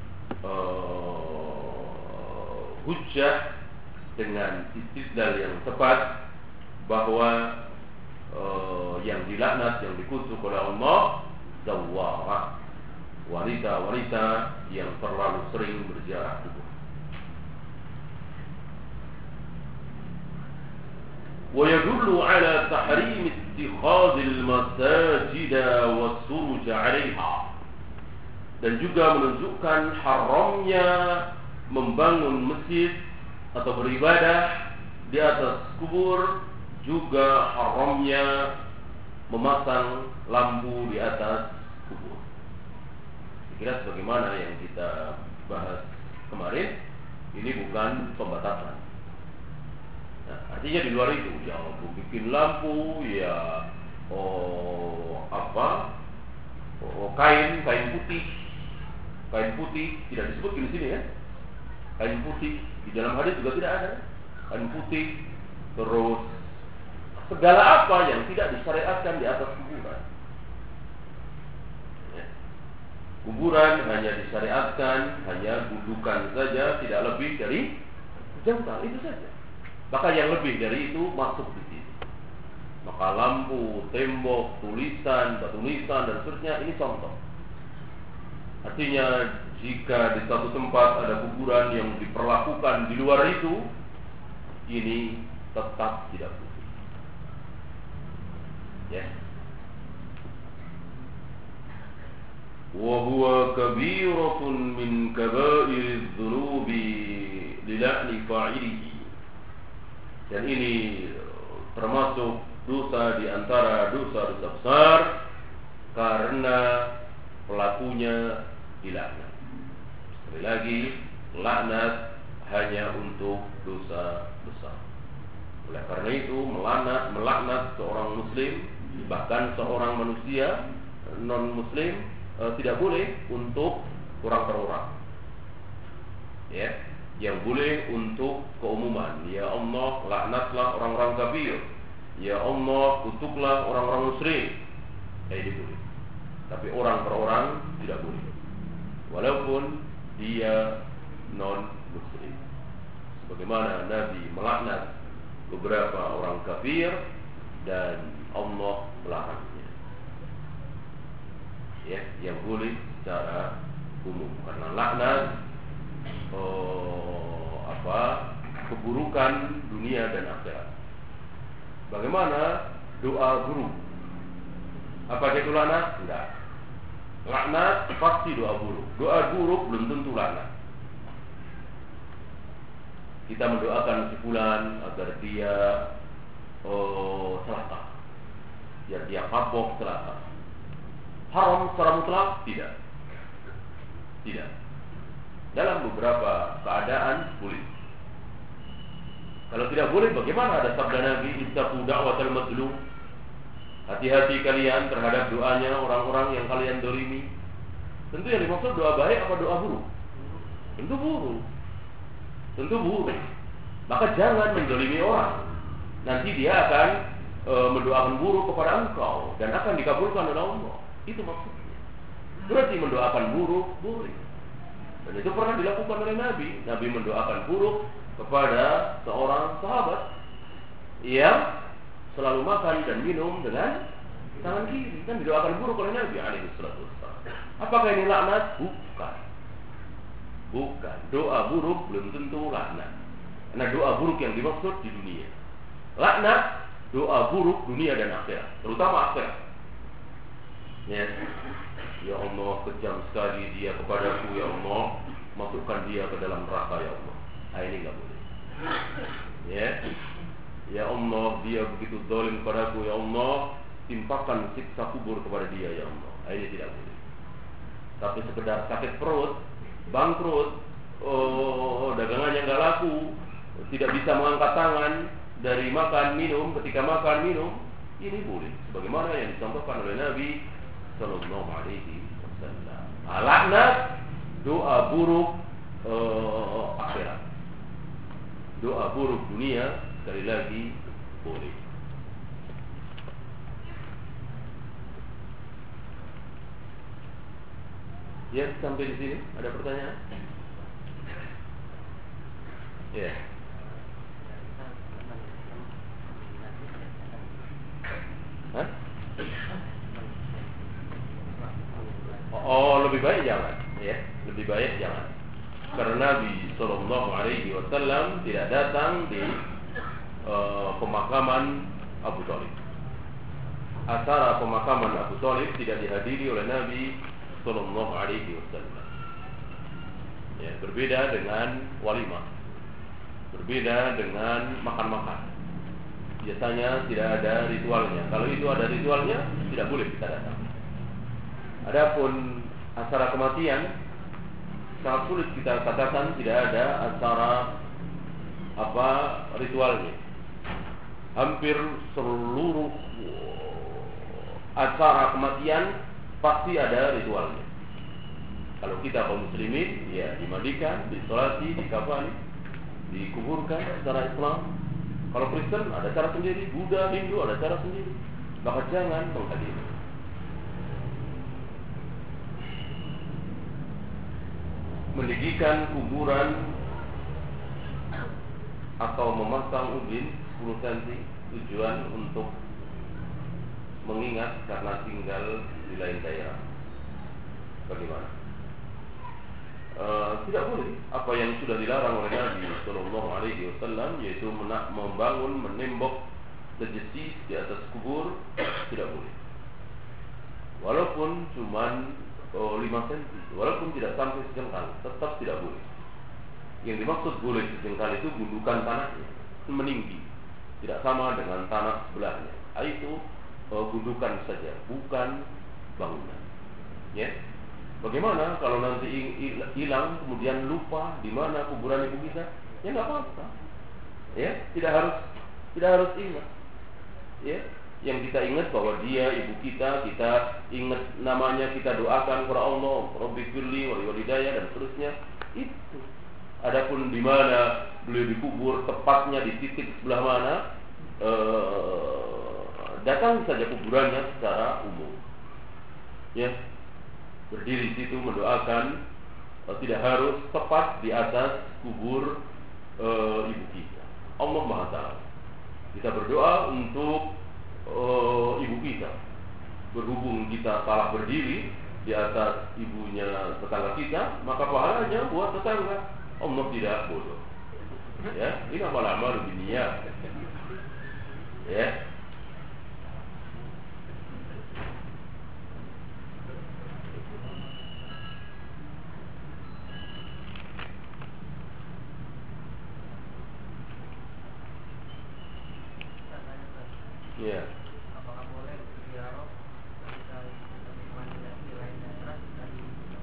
uh, hujjah dengan istidlal yang tepat bahwa uh, yang dilaknat, yang dikutuk oleh Allah, zawwarah, wanita-wanita yang terlalu sering berziarah kubur. ويدل على تحريم اتخاذ المساجد والسرج عليها, dan juga menunjukkan haramnya membangun masjid atau beribadah di atas kubur, juga haramnya memasang lampu di atas kubur. Kira sebagaimana yang kita bahas kemarin, ini bukan pembatasan. Nah, artinya di luar itu, ya aku bikin lampu, ya oh apa, oh, kain, kain putih, kain putih tidak disebut di sini ya, kain putih di dalam hadis juga tidak ada, kain putih, terus segala apa yang tidak disyariatkan di atas kuburan. Ya. Kuburan hanya disyariatkan, hanya dudukan saja, tidak lebih dari jengkal, itu saja. Maka yang lebih dari itu masuk di sini. Maka lampu, tembok, tulisan, batu nisan dan seterusnya, ini contoh. Artinya jika di satu tempat ada kuburan yang diperlakukan di luar itu, ini tetap tidak boleh. Ya. Wa huwa kabiratun min kaba'iriz dzunubi lila'ni fa'ilihi. Dan ini termasuk dosa di antara dosa-dosa besar karena pelakunya dilaknat. Sekali lagi, laknat hanya untuk dosa besar. Oleh karena itu, melaknat, melaknat seorang muslim, bahkan seorang manusia non-muslim, eh, tidak boleh untuk orang per orang. Ya. Yang boleh untuk keumuman. Ya Allah, laknatlah orang-orang kafir. Ya Allah, kutuklah orang-orang musyrik. Eh, ini boleh. Tapi orang per orang tidak boleh, walaupun dia non-muslim. Sebagaimana Nabi melaknat beberapa orang kafir dan Allah melarangnya. Ya, yang boleh secara umum. Karena laknat Oh, apa keburukan dunia dan akhirat. Bagaimana doa buruk? Apa itu laknat? Enggak. Laknat pasti doa buruk. Doa buruk belum tentu laknat. Kita mendoakan si fulan agar dia oh, celaka, biar dia kapok celaka. Haram secara mutlak? Tidak. Tidak. Dalam beberapa keadaan boleh. Kalau tidak boleh, bagaimana ada sabda Nabi, ittaqu da'watal mazlum? Hati-hati kalian terhadap doanya orang-orang yang kalian dolimi. Tentu yang dimaksud doa baik apa doa buruk? Tentu buruk. Tentu buruk. Maka jangan mendolimi orang. Nanti dia akan e, mendoakan buruk kepada engkau dan akan dikabulkan oleh Allah. Itu maksudnya. Berarti mendoakan buruk boleh. Dan itu pernah dilakukan oleh Nabi. Nabi mendoakan buruk kepada seorang sahabat yang selalu makan dan minum dengan tangan kiri. Kan didoakan buruk oleh Nabi alaihi salatu wassalam. Apakah ini laknat? Bukan. Bukan. Doa buruk belum tentu laknat. Karena doa buruk yang dimaksud di dunia. Laknat doa buruk dunia dan akhirat, terutama akhirat. Ya. Ya Allah, kejam sekali dia kepadaku, ya Allah, masukkan dia ke dalam neraka, ya Allah. Nah, ini enggak boleh. Ya. Ya Allah, dia begitu zalim kepadaku, ya Allah, timpakan siksa kubur kepada dia, ya Allah. Nah, ini tidak boleh. Tapi sekedar sakit perut, bangkrut, oh, dagangannya enggak laku, tidak bisa mengangkat tangan dari makan minum, ketika makan minum, ini boleh. Sebagaimana yang dicontohkan oleh Nabi Sallallahu Alaihi Wasallam. Laknat doa buruk uh, akhirat, doa buruk dunia sekali lagi boleh. Ya, sampai di sini ada pertanyaan? Ya. Hah? Oh, lebih baik jangan, ya, lebih baik jangan. Karena Nabi Sallallahu Alaihi Wasallam tidak datang di uh, pemakaman Abu Thalib. Acara pemakaman Abu Thalib tidak dihadiri oleh Nabi Sallallahu Alaihi Wasallam. Ya, berbeda dengan walimah, berbeda dengan makan-makan. Biasanya tidak ada ritualnya. Kalau itu ada ritualnya, tidak boleh kita datang. Adapun acara kematian, sangat sulit kita katakan tidak ada acara apa ritualnya. Hampir seluruh acara kematian pasti ada ritualnya. Kalau kita kaum muslimin, ya dimandikan, disolati, dikafani, dikuburkan secara Islam. Kalau Kristen ada cara sendiri, Buddha, Hindu ada cara sendiri. Maka jangan menghadiri. Meninggikan kuburan atau memasang ubin sepuluh sentimeter tujuan untuk mengingat karena tinggal di lain daerah. Bagaimana? Uh, tidak boleh apa yang sudah dilarang oleh Nabi Sallallahu Alaihi Wasallam, yaitu membangun, menembok sejenis di atas kubur, tidak boleh. Walaupun cuman oh, lima sentimeter, walaupun tidak sampai sejengkal, tetap tidak boleh. Yang dimaksud boleh sejengkal itu gundukan tanahnya meninggi, tidak sama dengan tanah sebelahnya. Itu uh, gundukan saja, bukan bangunan. Ya. Bagaimana kalau nanti hilang kemudian lupa di mana kuburan ibu kita? Ya nggak apa-apa. Ya, tidak harus tidak harus ingat. Ya, yang kita ingat bahwa dia ibu kita, kita ingat namanya, kita doakan kepada Allah, Rabbighfirli wa liwalidayya dan seterusnya. Itu. Adapun di mana beliau dikubur, tepatnya di titik sebelah mana, eh, datang saja kuburannya secara umum. Ya. Berdiri di situ mendoakan, uh, tidak harus tepat di atas kubur uh, ibu kita. Allah Maha Taala. Kita berdoa untuk uh, ibu kita. Berhubung kita salah berdiri di atas ibunya tetangga kita, maka pahalanya buat tetangga. Allah tidak bodoh. Ya, ini amal amal dunia. Ya. Ya. Apakah boleh ziarah ketika menikmati di lain daerah dari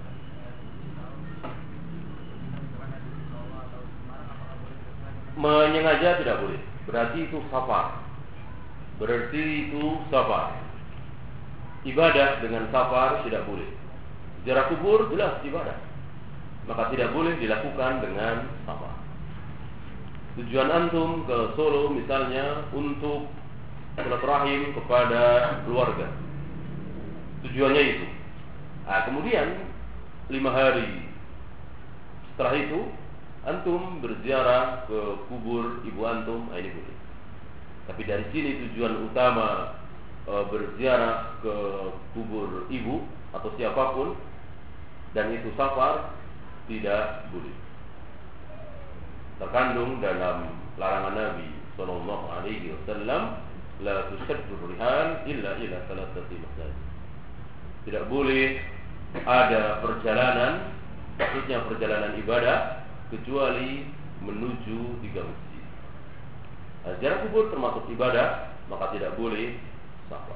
atau Semarang, apakah boleh menyengaja? Tidak boleh. Berarti itu safar. Berarti itu safar. Ibadah dengan safar tidak boleh. Ziarah kubur jelas ibadah, maka tidak boleh dilakukan dengan safar. Tujuan antum ke Solo misalnya untuk silaturahim kepada keluarga, tujuannya itu. Nah, kemudian lima hari setelah itu antum berziarah ke kubur ibu antum, nah ini boleh. Tapi dari sini tujuan utama e, berziarah ke kubur ibu atau siapapun dan itu safar, tidak boleh. Terkandung dalam larangan Nabi Sallallahu Alaihi Wasallam, la tusaddu rihal illa ila thalathati masajid. Tidak boleh ada perjalanan, khususnya perjalanan ibadah, kecuali menuju tiga masjid. Nah, ziarah kubur termasuk ibadah, maka tidak boleh safar.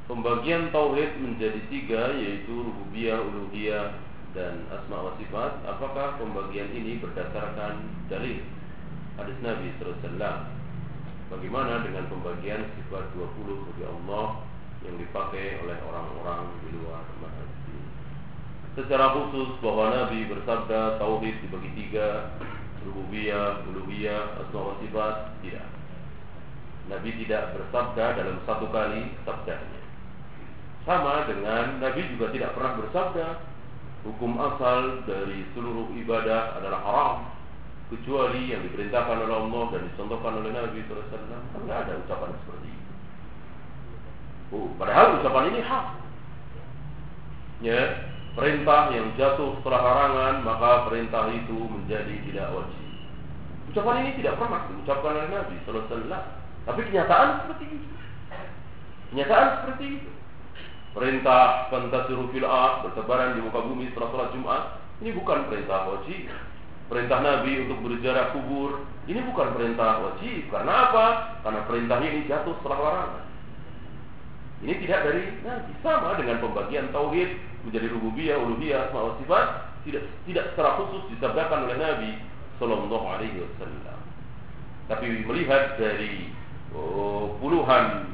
pembagian tauhid menjadi tiga, yaitu rububiyah, uluhiyah, dan asma wa sifat. Apakah pembagian ini berdasarkan dalil hadis Nabi sallallahu alaihi wasallam? Bagaimana dengan pembagian sifat dua puluh bagi Allah yang dipakai oleh orang-orang di luar mazhab? Secara khusus bahwa Nabi bersabda tauhid dibagi tiga, rububiyah, uluhiyah, asma wa sifat, tidak. Nabi tidak bersabda dalam satu kali sabdanya. Sama dengan Nabi juga tidak pernah bersabda hukum asal dari seluruh ibadah adalah haram kecuali yang diperintahkan oleh Allah dan dicontohkan oleh Nabi sallallahu alaihi wasallam. Tidak ada ucapan seperti itu. Oh, padahal ucapan ini hak. Ya, perintah yang jatuh setelah larangan, maka perintah itu menjadi tidak wajib. Ucapan ini tidak pernah diucapkan oleh Nabi sallallahu alaihi wasallam. Tapi kenyataan seperti itu. Kenyataan seperti itu. Perintah fantasiru fil ardh, bertebaran di muka bumi setelah salat Jumat, ini bukan perintah wajib. Perintah Nabi untuk berziarah kubur, ini bukan perintah wajib. Karena apa? Karena perintah ini jatuh setelah larangan. Ini tidak dari Nabi. Sama dengan pembagian tauhid menjadi rububiyah, uluhiyah, asma wa sifat, tidak tidak secara khusus disabdakan oleh Nabi sallallahu alaihi wasallam. Tapi melihat dari oh, puluhan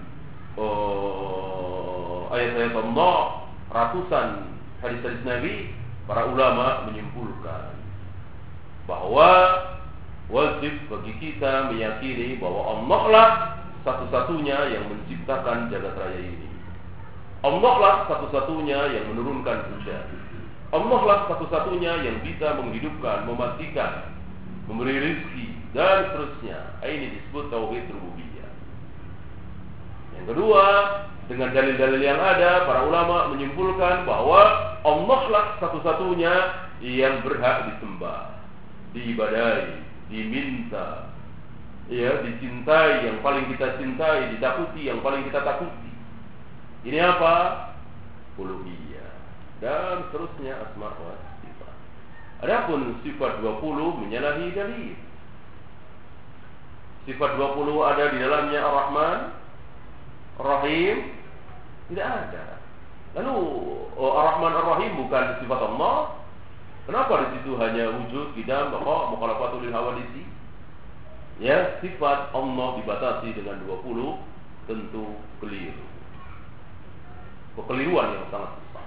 oh, ayat-ayat Allah, ratusan hadis-hadis Nabi, para ulama menyimpulkan bahwa wajib bagi kita meyakini bahwa Allah lah satu-satunya yang menciptakan jagat raya ini. Allah lah satu-satunya yang menurunkan hujan. Allah lah satu-satunya yang bisa menghidupkan, mematikan, memberi rezeki, dan seterusnya. Ini disebut tauhid rububiyah. Yang kedua, dengan dalil-dalil yang ada, para ulama menyimpulkan bahwa Allah lah satu-satunya yang berhak disembah, diibadahi, diminta, ya, dicintai, yang paling kita cintai, ditakuti, yang paling kita takuti. Ini apa? Uluhiyah, dan seterusnya, asma wa sifat. Adapun sifat dua puluh menyalahi dalil. Sifat dua puluh ada di dalamnya Ar-Rahman, Ar-Rahim, tidak ada. Lalu oh, Ar-Rahman Ar-Rahim bukan sifat Allah. Kenapa di situ hanya wujud, qidam, baqa, mukhalafatul lil hawadisi? Ya, sifat Allah dibatasi dengan dua puluh, tentu keliru. Kekeliruan yang sangat besar.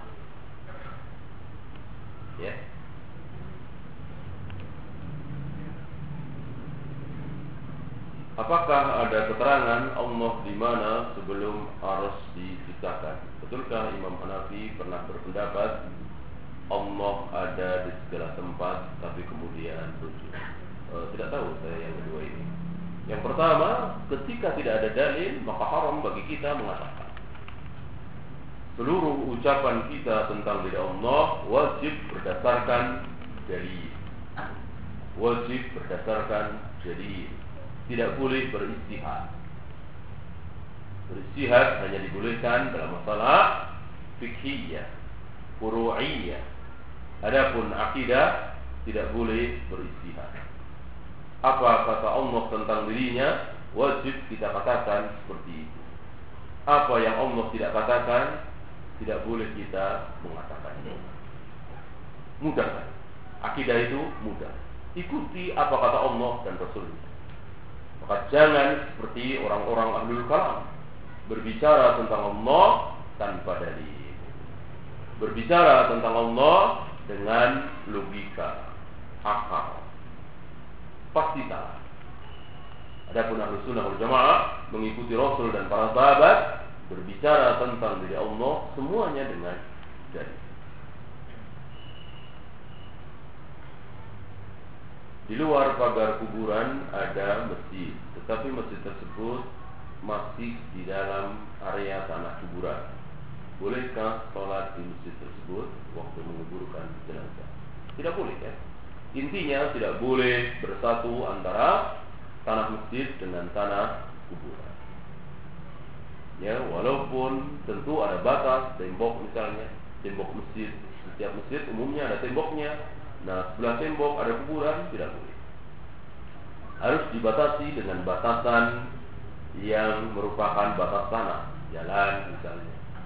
Ya. Apakah ada keterangan Allah di mana sebelum arus diciptakan? Betulkah Imam Hanafi pernah berpendapat Allah ada di segala tempat tapi kemudian sujud? E, tidak tahu saya yang kedua ini. Yang pertama, ketika tidak ada dalil, maka haram bagi kita mengatakan. Seluruh ucapan kita tentang diri Allah wajib berdasarkan dalil. Wajib berdasarkan dalil. Tidak boleh beristihad. Beristihad hanya dibolehkan dalam masalah fikhiyah, furu'iyah. Adapun akidah tidak boleh beristihad. Apa kata Allah tentang dirinya, wajib kita katakan seperti itu. Apa yang Allah tidak katakan, tidak boleh kita mengatakannya. Mudah kan? Akidah itu mudah. Ikuti apa kata Allah dan Rasulnya. Maka jangan seperti orang-orang ahlul kalam, berbicara tentang Allah tanpa dalil, berbicara tentang Allah dengan logika, akal, pasti salah. Adapun ahlus sunnah wal jamaah mengikuti Rasul dan para sahabat, berbicara tentang diri Allah semuanya dengan dalil. Di luar pagar kuburan ada masjid, tetapi masjid tersebut masih di dalam area tanah kuburan. Bolehkah sholat di masjid tersebut waktu menguburkan jenazah? Tidak boleh, ya. Intinya tidak boleh bersatu antara tanah masjid dengan tanah kuburan. Ya, walaupun tentu ada batas tembok, misalnya tembok masjid, setiap masjid umumnya ada temboknya. Nah, sebelah tembok ada kuburan, tidak boleh. Harus dibatasi dengan batasan yang merupakan batas tanah, jalan misalnya.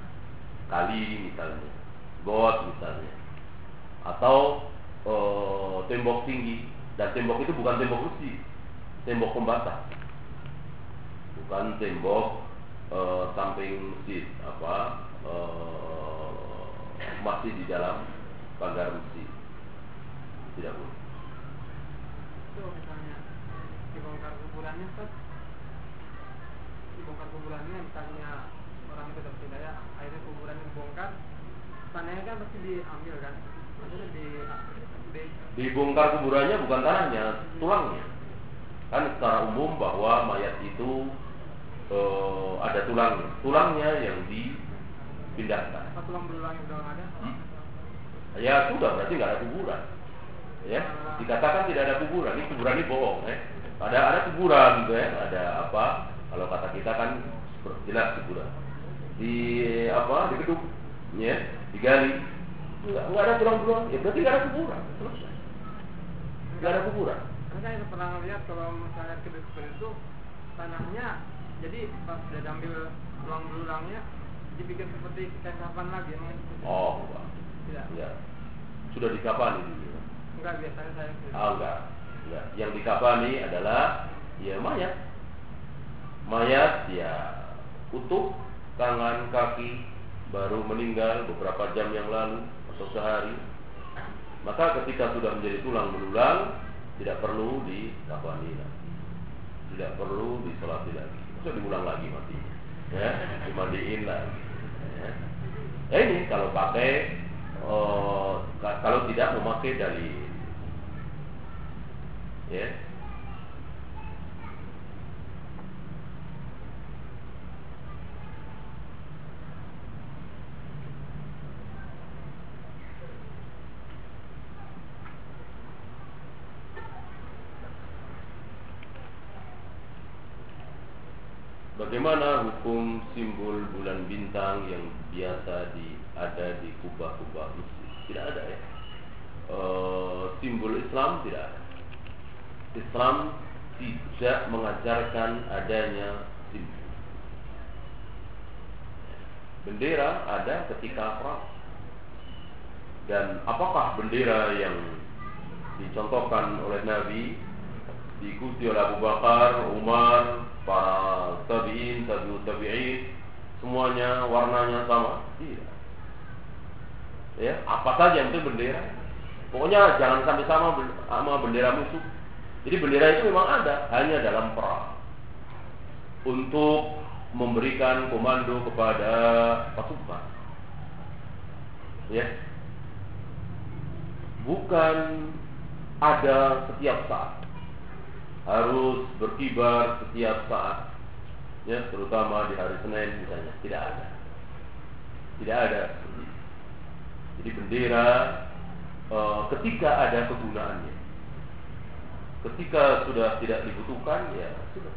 kali misalnya, got misalnya, atau uh, tembok tinggi, dan tembok itu bukan tembok besi, tembok pembatas, bukan tembok uh, samping masjid, apa uh, masih di dalam pagar besi, tidak boleh. Itu misalnya dibongkar kuburannya, Ustaz, dibongkar kuburannya, misalnya orang itu dapat hidayah, akhirnya kuburannya dibongkar, tanahnya kan pasti diambil kan, maksudnya di, di dibongkar kuburannya bukan tanahnya, tulangnya. Kan secara umum bahwa mayat itu uh, ada tulangnya, tulangnya yang dipindahkan. apa tulang belulang yang udah nggak ada? Hmm? Ya sudah, berarti nggak ada kuburan. Ya, dikatakan tidak ada kuburan, ini kuburan ini bohong, ya. Ada ada kuburan, gitu ya. Ada apa? Kalau kata kita kan jelas kuburan. Di apa? Di gedung, ya, digali. Enggak, enggak ada tulang belulang, ya berarti nggak ada kuburan. Selesai. Nggak ada kuburan. Kan saya pernah lihat kalau misalnya kubur itu tanahnya, jadi pas sudah diambil tulang belulangnya dibikin seperti kapan lagi, emang itu? Oh, enggak. Tidak. Ya. Sudah dikafani dulu. Enggak, biasanya saya Oh, enggak. Enggak. Yang dikafani adalah ya mayat. Mayat ya utuh, tangan, kaki, baru meninggal beberapa jam yang lalu atau sehari. Maka ketika sudah menjadi tulang belulang, tidak perlu dikafani lagi, tidak perlu disolati lagi, bisa diulang lagi matinya, ya, dimandiin lagi. Ya. Ya ini kalau pakai, uh, kalau tidak memakai dalil, ya. Bagaimana hukum simbol bulan bintang yang biasa di, ada di kubah-kubah masjid? Tidak ada, ya. E, simbol Islam tidak ada. Islam tidak mengajarkan adanya simbol. Bendera ada ketika perang. Dan apakah bendera yang dicontohkan oleh Nabi diikuti oleh Abu Bakar, Umar, para tabi'in, tabi'ut tabi'in, semuanya warnanya sama? Tidak. Ya, apa saja yang itu bendera. Pokoknya jangan sampai sama sama bendera musuh. Jadi bendera itu memang ada hanya dalam perang untuk memberikan komando kepada pasukan. Ya. Bukan ada setiap saat, harus berkibar setiap saat, ya, terutama di hari Senin misalnya. Tidak ada, tidak ada. Jadi bendera e, ketika ada kegunaannya, ketika sudah tidak dibutuhkan, ya sudah.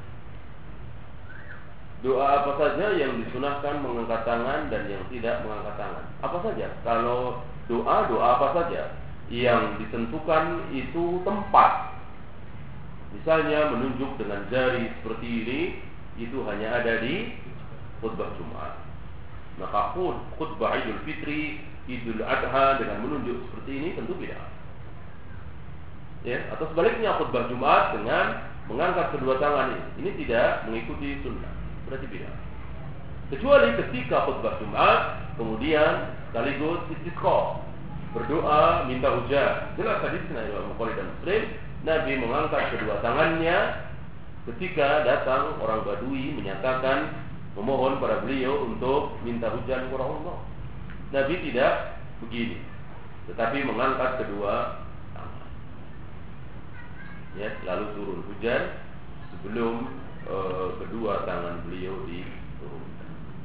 Doa apa saja yang disunahkan mengangkat tangan dan yang tidak mengangkat tangan? Apa saja? Kalau doa, doa apa saja yang ditentukan itu tempat. Misalnya menunjuk dengan jari seperti ini, itu hanya ada di khutbah Jumat. Maka khutbah Idul Fitri, Idul Adha dengan menunjuk seperti ini tentu beda. Ya, atau sebaliknya khutbah Jumat dengan mengangkat kedua tangan ini, ini tidak mengikuti sunnah, berarti beda. Kecuali ketika khutbah Jumat kemudian sekaligus istisqa, berdoa minta hujan. Jelas hadisnya Imam Bukhari dan Muslim, Nabi mengangkat kedua tangannya ketika datang orang Badui menyatakan memohon pada beliau untuk minta hujan kepada Allah. Nabi tidak begini, tetapi mengangkat kedua tangan. Ya, lalu turun hujan sebelum uh, kedua tangan beliau diturunkan.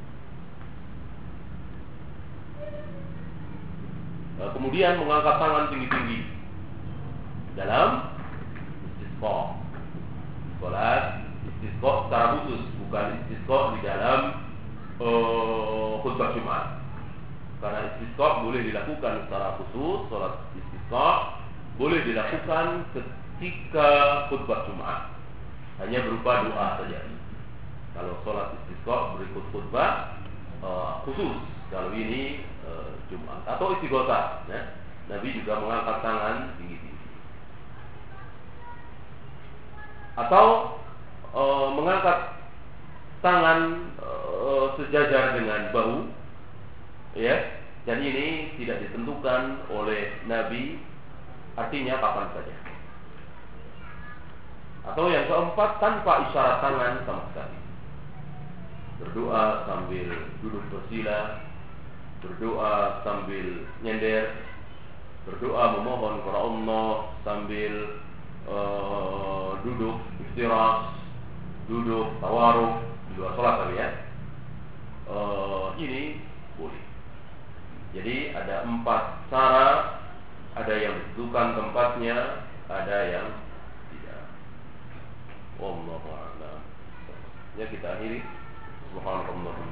Uh, kemudian mengangkat tangan tinggi-tinggi dalam istisqa. Salat istisqa secara khusus, bukan istisqa di dalam uh, khutbah Jumat. Karena istisqa boleh dilakukan secara khusus, salat istisqa boleh dilakukan ketika khutbah Jumat, hanya berupa doa saja. Kalau salat istisqa berikut khutbah uh, khusus. Kalau ini uh, Jumat atau istighosah, ya. Nabi juga mengangkat tangan tinggi-tinggi. Atau uh, mengangkat tangan uh, sejajar dengan bahu, ya. Dan ini tidak ditentukan oleh Nabi, artinya kapan saja. Atau yang keempat, tanpa isyarat tangan sama sekali. Berdoa sambil duduk bersila, berdoa sambil nyender, berdoa memohon kepada Allah sambil uh, duduk istirahat, duduk tawaruk di luar sholat tadi ya. Uh, ini boleh. Jadi ada empat cara, ada yang ditentukan tempatnya, ada yang tidak. Wallahu a'lam. Ya, kita akhiri. Subhanallah.